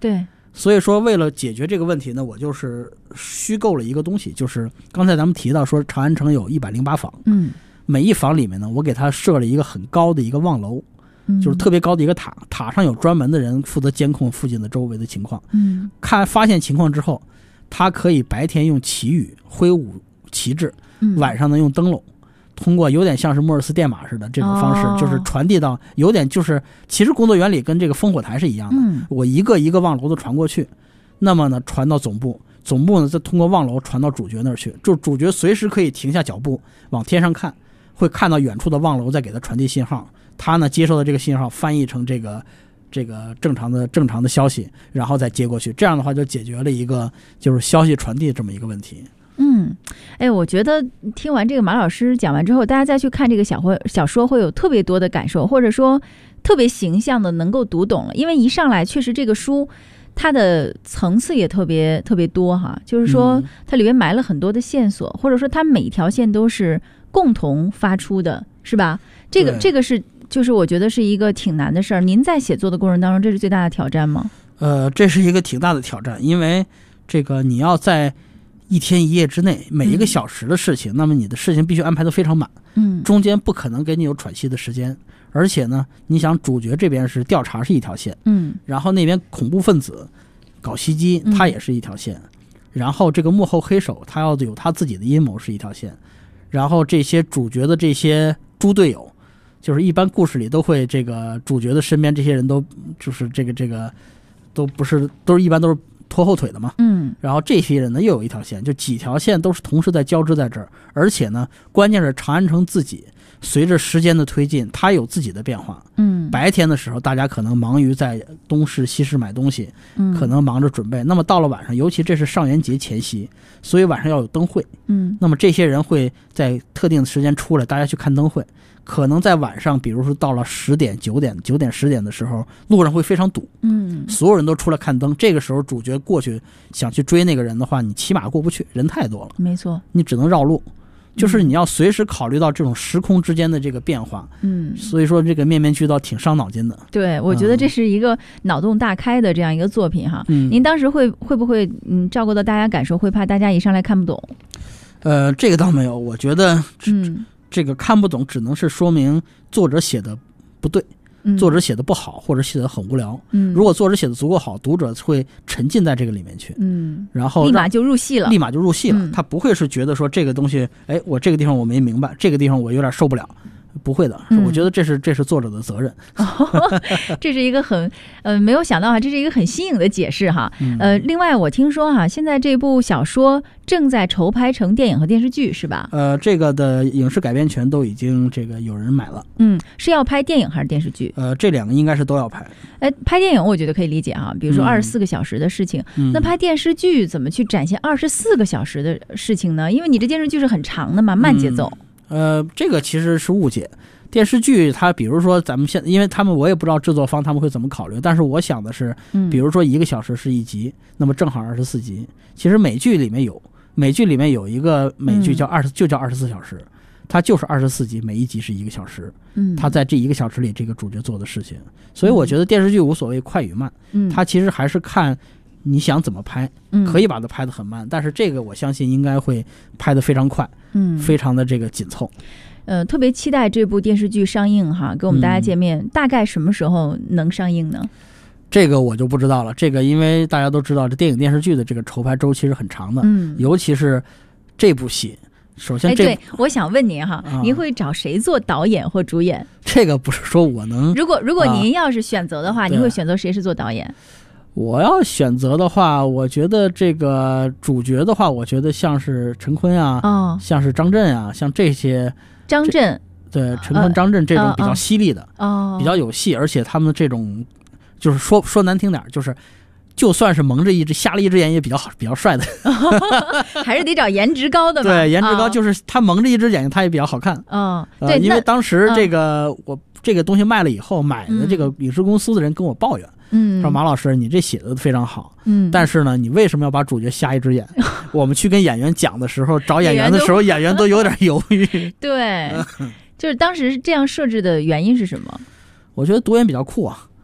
所以说为了解决这个问题呢，我就是虚构了一个东西，就是刚才咱们提到说长安城有108房，每一房里面呢，我给它设了一个很高的一个望楼，就是特别高的一个塔，塔上有专门的人负责监控附近的周围的情况，发现情况之后，他可以白天用旗语挥舞旗帜，晚上呢用灯笼，通过有点像是莫尔斯电码似的这种方式，就是传递到有点就是其实工作原理跟这个烽火台是一样的，我一个一个望楼的传过去，那么呢传到总部，总部呢再通过望楼传到主角那儿去，就主角随时可以停下脚步往天上看，会看到远处的望楼再给他传递信号，他呢接受的这个信号翻译成这个正常的消息，然后再接过去，这样的话就解决了一个就是消息传递这么一个问题。 我觉得听完这个马老师讲完之后，大家再去看这个小说会有特别多的感受，或者说特别形象的能够读懂了。因为一上来确实这个书它的层次也特别特别多哈，就是说它里面埋了很多的线索，或者说它每一条线都是共同发出的，是吧？这个是就是我觉得是一个挺难的事儿。您在写作的过程当中，这是最大的挑战吗？ 这是一个挺大的挑战，因为这个你要在1天1夜之内每一个小时的事情，那么你的事情必须安排得非常满，中间不可能给你有喘息的时间，而且呢，你想主角这边是调查是一条线，然后那边恐怖分子搞袭击，他也是一条线，然后这个幕后黑手他要有他自己的阴谋是一条线，然后这些主角的这些猪队友，就是一般故事里都会这个主角的身边这些人都就是这个都不是都是一般都是拖后腿的嘛，然后这些人呢又有一条线，就几条线都是同时在交织在这儿，而且呢，关键是长安城自己随着时间的推进，它有自己的变化。白天的时候，大家可能忙于在东市西市买东西，可能忙着准备。那么到了晚上，尤其这是上元节前夕，所以晚上要有灯会。那么这些人会在特定的时间出来，大家去看灯会。可能在晚上，比如说到了10点、9点、10点的时候，路上会非常堵，所有人都出来看灯。这个时候，主角过去想去追那个人的话，你骑马过不去，人太多了， 没错， 你只能绕路。就是你要随时考虑到这种时空之间的这个变化，所以说这个面面俱到挺伤脑筋的。 对，我觉得这是一个脑洞大开的这样一个作品哈。您当时会不会照顾到大家感受，会怕大家一上来看不懂？ 这个倒没有，我觉得这个看不懂只能是说明作者写的不对，作者写的不好，或者写的很无聊。如果作者写的足够好，读者会沉浸在这个里面去，然后立马就入戏了。 他不会是觉得说这个东西，哎，我这个地方我没明白，这个地方我有点受不了。不会的，我觉得这是作者的责任。 这是一个很没有想到这是一个很新颖的解释哈。另外我听说现在这部小说正在筹拍成电影和电视剧是吧？ 这个的影视改编权都已经这个有人买了。 是要拍电影还是电视剧？ 这两个应该是都要拍。 拍电影我觉得可以理解比如说24个小时的事情，那拍电视剧怎么去展现24个小时的事情呢？因为你这电视剧是很长的嘛，慢节奏。 这个其实是误解。电视剧它比如说咱们现在，因为我也不知道制作方他们会怎么考虑，但是我想的是，比如说1个小时是1集，那么正好24集。其实美剧里面有一个美剧就叫24小时，它就是24集，每一集是1个小时。它在这1个小时里这个主角做的事情，所以我觉得电视剧无所谓快与慢，它其实还是看你想怎么拍，可以把它拍得很慢，但是这个我相信应该会拍得非常快，非常的这个紧凑。 特别期待这部电视剧上映跟我们大家见面，大概什么时候能上映呢？ 这个我就不知道了。这个因为大家都知道，这电影电视剧的这个筹拍周期是很长的，尤其是这部戏。首先对，我想问您您会找谁做导演或主演？ 这个不是说我能。 如果您要是选择的话，您会选择谁是做导演？ 我要选择的话，我觉得这个主角的话，我觉得像是陈坤像是张震像这些。 张震对陈坤、张震这种比较犀利的，比较有戏，而且他们这种就是说难听点，就是就算是蒙着一只瞎了一只眼也比较帅的， 还是得找颜值高的吧。 对，颜值高就是他蒙着一只眼睛，他也比较好看。 对， 因为当时我这个东西卖了以后，买的这个影视公司的人跟我抱怨。说马老师你这写的非常好，但是呢你为什么要把主角瞎一只眼？我们去跟演员讲的时候，找演员的时候演员都有点犹豫。对， 就是当时这样设置的原因是什么？ 我觉得独眼比较酷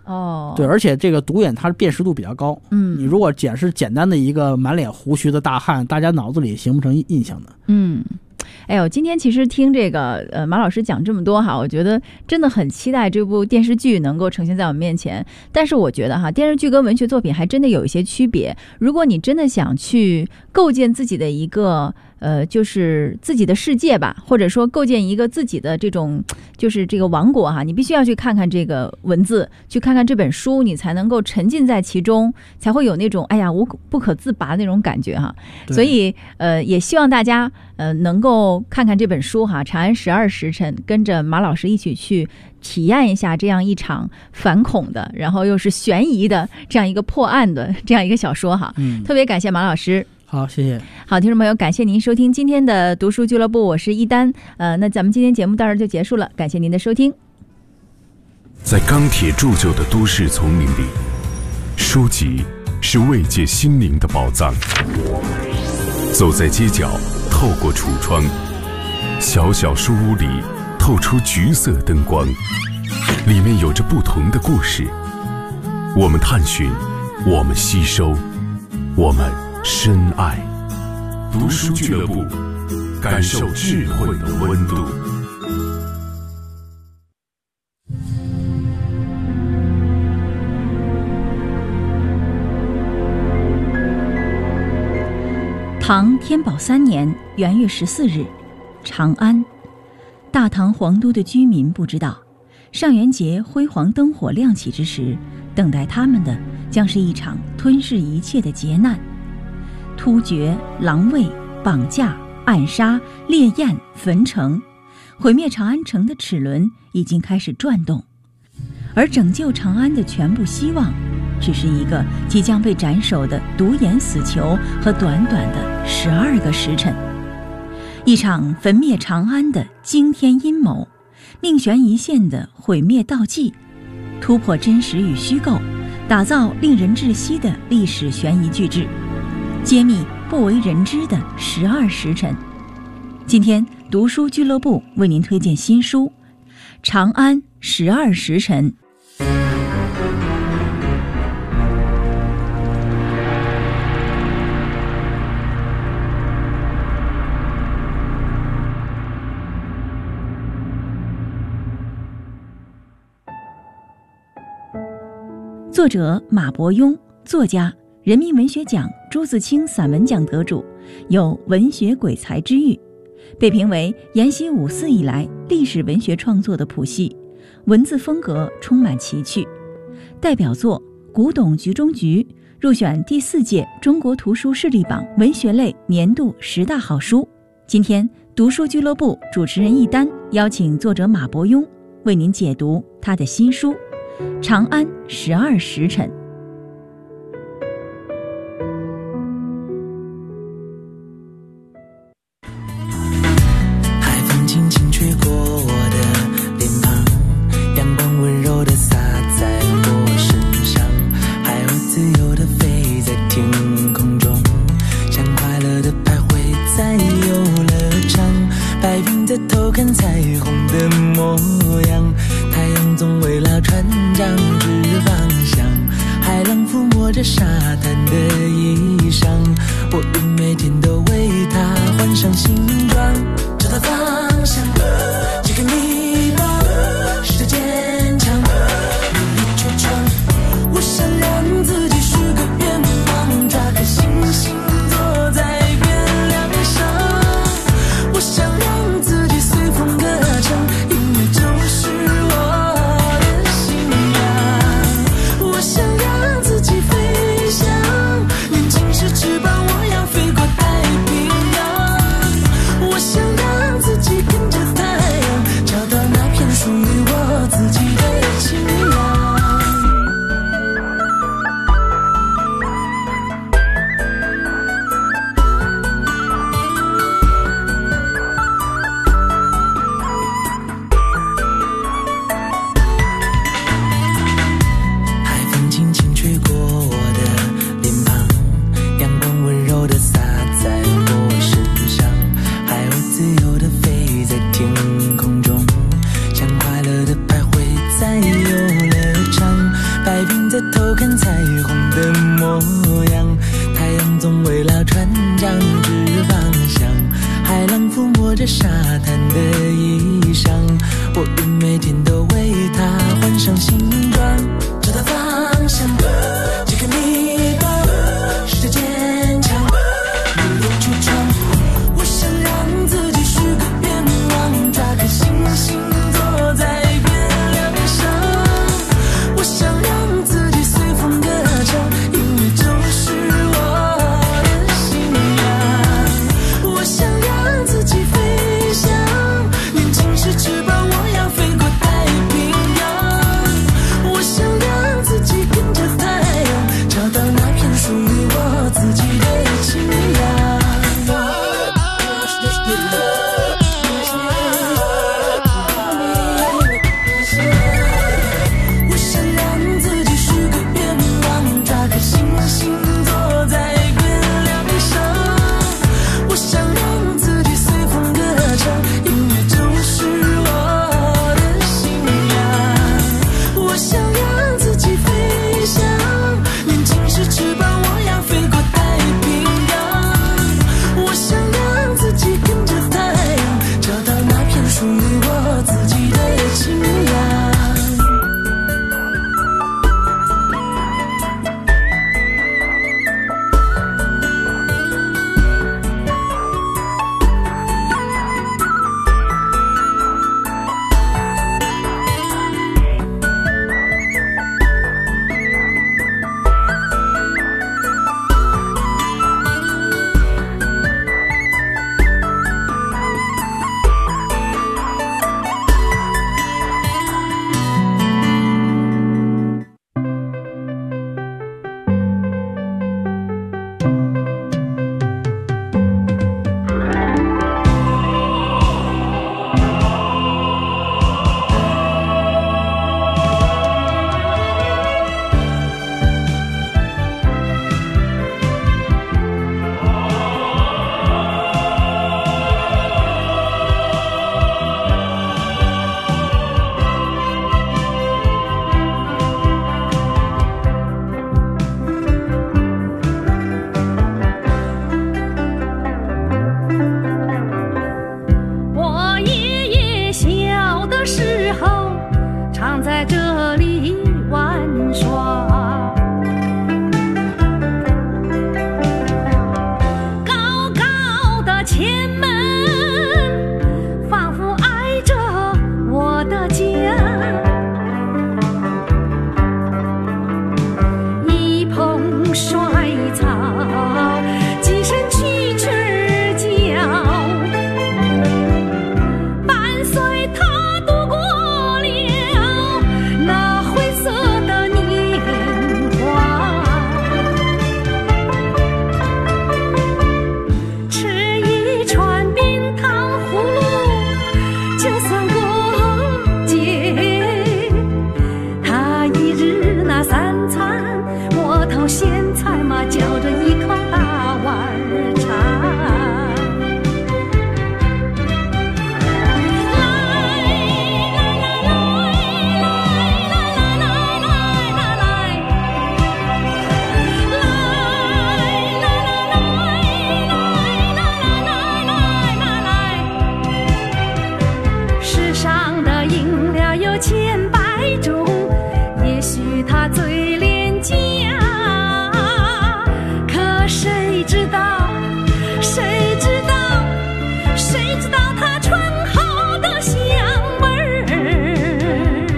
哦， 对，而且这个独眼它的辨识度比较高。你如果是简单的一个满脸胡须的大汉，大家脑子里形不成印象的。 哎呦，今天其实听这个马老师讲这么多哈，我觉得真的很期待这部电视剧能够呈现在我们面前。但是我觉得哈，电视剧跟文学作品还真的有一些区别。如果你真的想去构建自己的一个就是自己的世界吧，或者说构建一个自己的这种就是这个王国哈，你必须要去看看这个文字，去看看这本书，你才能够沉浸在其中，才会有那种哎呀不可自拔的那种感觉哈。所以也希望大家能够看看这本书哈，《长安12时辰》，跟着马老师一起去体验一下这样一场反恐的，然后又是悬疑的这样一个破案的这样一个小说哈。特别感谢马老师。 好，谢谢。 好，听众朋友，感谢您收听今天的读书俱乐部，我是一丹。那咱们今天节目到这儿就结束了，感谢您的收听。 在钢铁铸就的都市丛林里，书籍是慰藉心灵的宝藏。走在街角，透过橱窗，小小书屋里透出橘色灯光，里面有着不同的故事。我们探寻，我们吸收，我们深爱。读书俱乐部，感受智慧的温度。 唐天宝3年元月14日，长安。大唐皇都的居民不知道，上元节辉煌灯火亮起之时，等待他们的将是一场吞噬一切的劫难。突厥、狼卫、绑架、暗杀、烈焰、焚城，毁灭长安城的齿轮已经开始转动，而拯救长安的全部希望，只是一个即将被斩首的独眼死囚和短短的12个时辰。一场焚灭长安的惊天阴谋，命悬一线的毁灭道济，突破真实与虚构，打造令人窒息的历史悬疑巨制，揭秘不为人知的12时辰。今天读书俱乐部为您推荐新书《长安12时辰》。作者马伯庸，作家，人民文学奖、朱自清散文奖得主，有文学鬼才之誉，被评为延禧5四以来历史文学创作的谱系，文字风格充满奇趣。代表作《古董局中局》入选第4届中国图书视力榜文学类年度10大好书。今天读书俱乐部主持人一丹邀请作者马伯庸为您解读他的新书《长安12时辰》。 海风轻轻吹过我的脸庞，阳光温柔地洒在我身上，海鸥自由地飞在天空中，像快乐地徘徊在游乐场，白云在偷看彩虹的模样，太阳总为了船长指方向，海浪抚摸着沙滩的衣裳，我们每天都为它换上新装，找到方向，这个迷茫，试着坚强，努力去闯，我想让自己许个愿望，抓颗星星坐在月亮上，我想让自己随风歌唱，音乐就是我的信仰，我想让自己飞翔，年轻时翅膀我要飞过太平洋，我想让自己跟着太阳在偷看彩虹的模样，太阳总为了船桨指方向，海浪抚摸着沙滩的衣裳，我愿每天都为它换上新装，找到方向，解开迷茫，试着坚强，努力去闯。我想让自己许个愿望，抓颗星星坐在月亮上。我想让自己随风歌唱，音乐就是我的信仰。我想让自己飞翔，年轻时翅膀我要飞过太平洋。我想让自己跟着太阳，找到那片属于我自己的清凉。我想让自己许个愿望，抓颗星星坐在月亮上。我想让自己随风歌唱，音乐就是我的信仰。我想让自己飞翔，年轻时翅膀我要飞过太平洋。我想让自己跟着太阳，找到那片属于我自己的清凉。 我爷爷小的时候常在这里玩耍，高高的前门仿佛挨着我的家，一捧衰草，几声蛐蛐儿叫，伴随他度过了那灰色的年华。吃一串冰糖葫芦就算过节，他一日那三餐，我讨咸菜嘛，嚼着一口大碗茶。世上的饮料有千百种，也许它最廉价，可谁知道，谁知道，谁知道它醇厚的香味儿，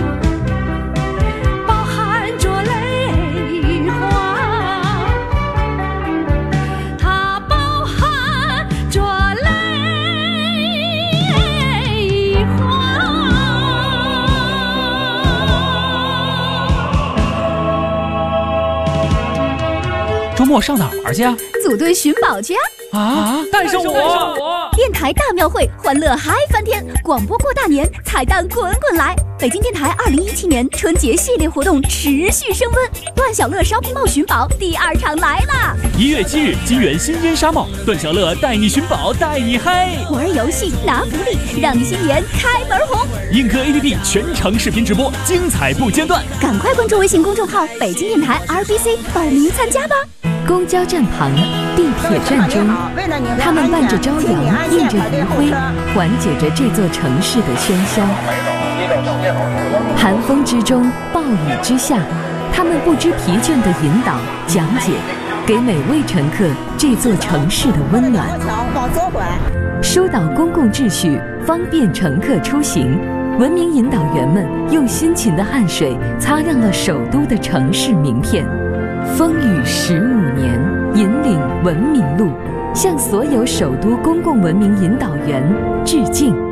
包含着泪花，它包含着泪花。 周末上哪儿玩去啊？ 组队寻宝去啊！ 带上我！ 电台大庙会，欢乐嗨翻天！广播过大年，彩蛋滚滚来！ 北京电台2017年春节系列活动持续升温，段小乐 Shopping Mall 寻宝第2场来啦！1 月7日，金源新烟沙帽，段小乐带你寻宝，带你嗨， 玩游戏拿福利，让你新年开门红。 映客 APP 全程视频直播，精彩不间断。 赶快关注微信公众号北京电台 RBC 报名参加吧。 公交站旁，地铁站中，他们伴着朝阳，映着余晖，缓解着这座城市的喧嚣。寒风之中，暴雨之下，他们不知疲倦地引导、讲解，给每位乘客这座城市的温暖。疏导公共秩序，方便乘客出行。文明引导员们用辛勤的汗水擦亮了首都的城市名片。风雨15年，引领文明路，向所有首都公共文明引导员致敬。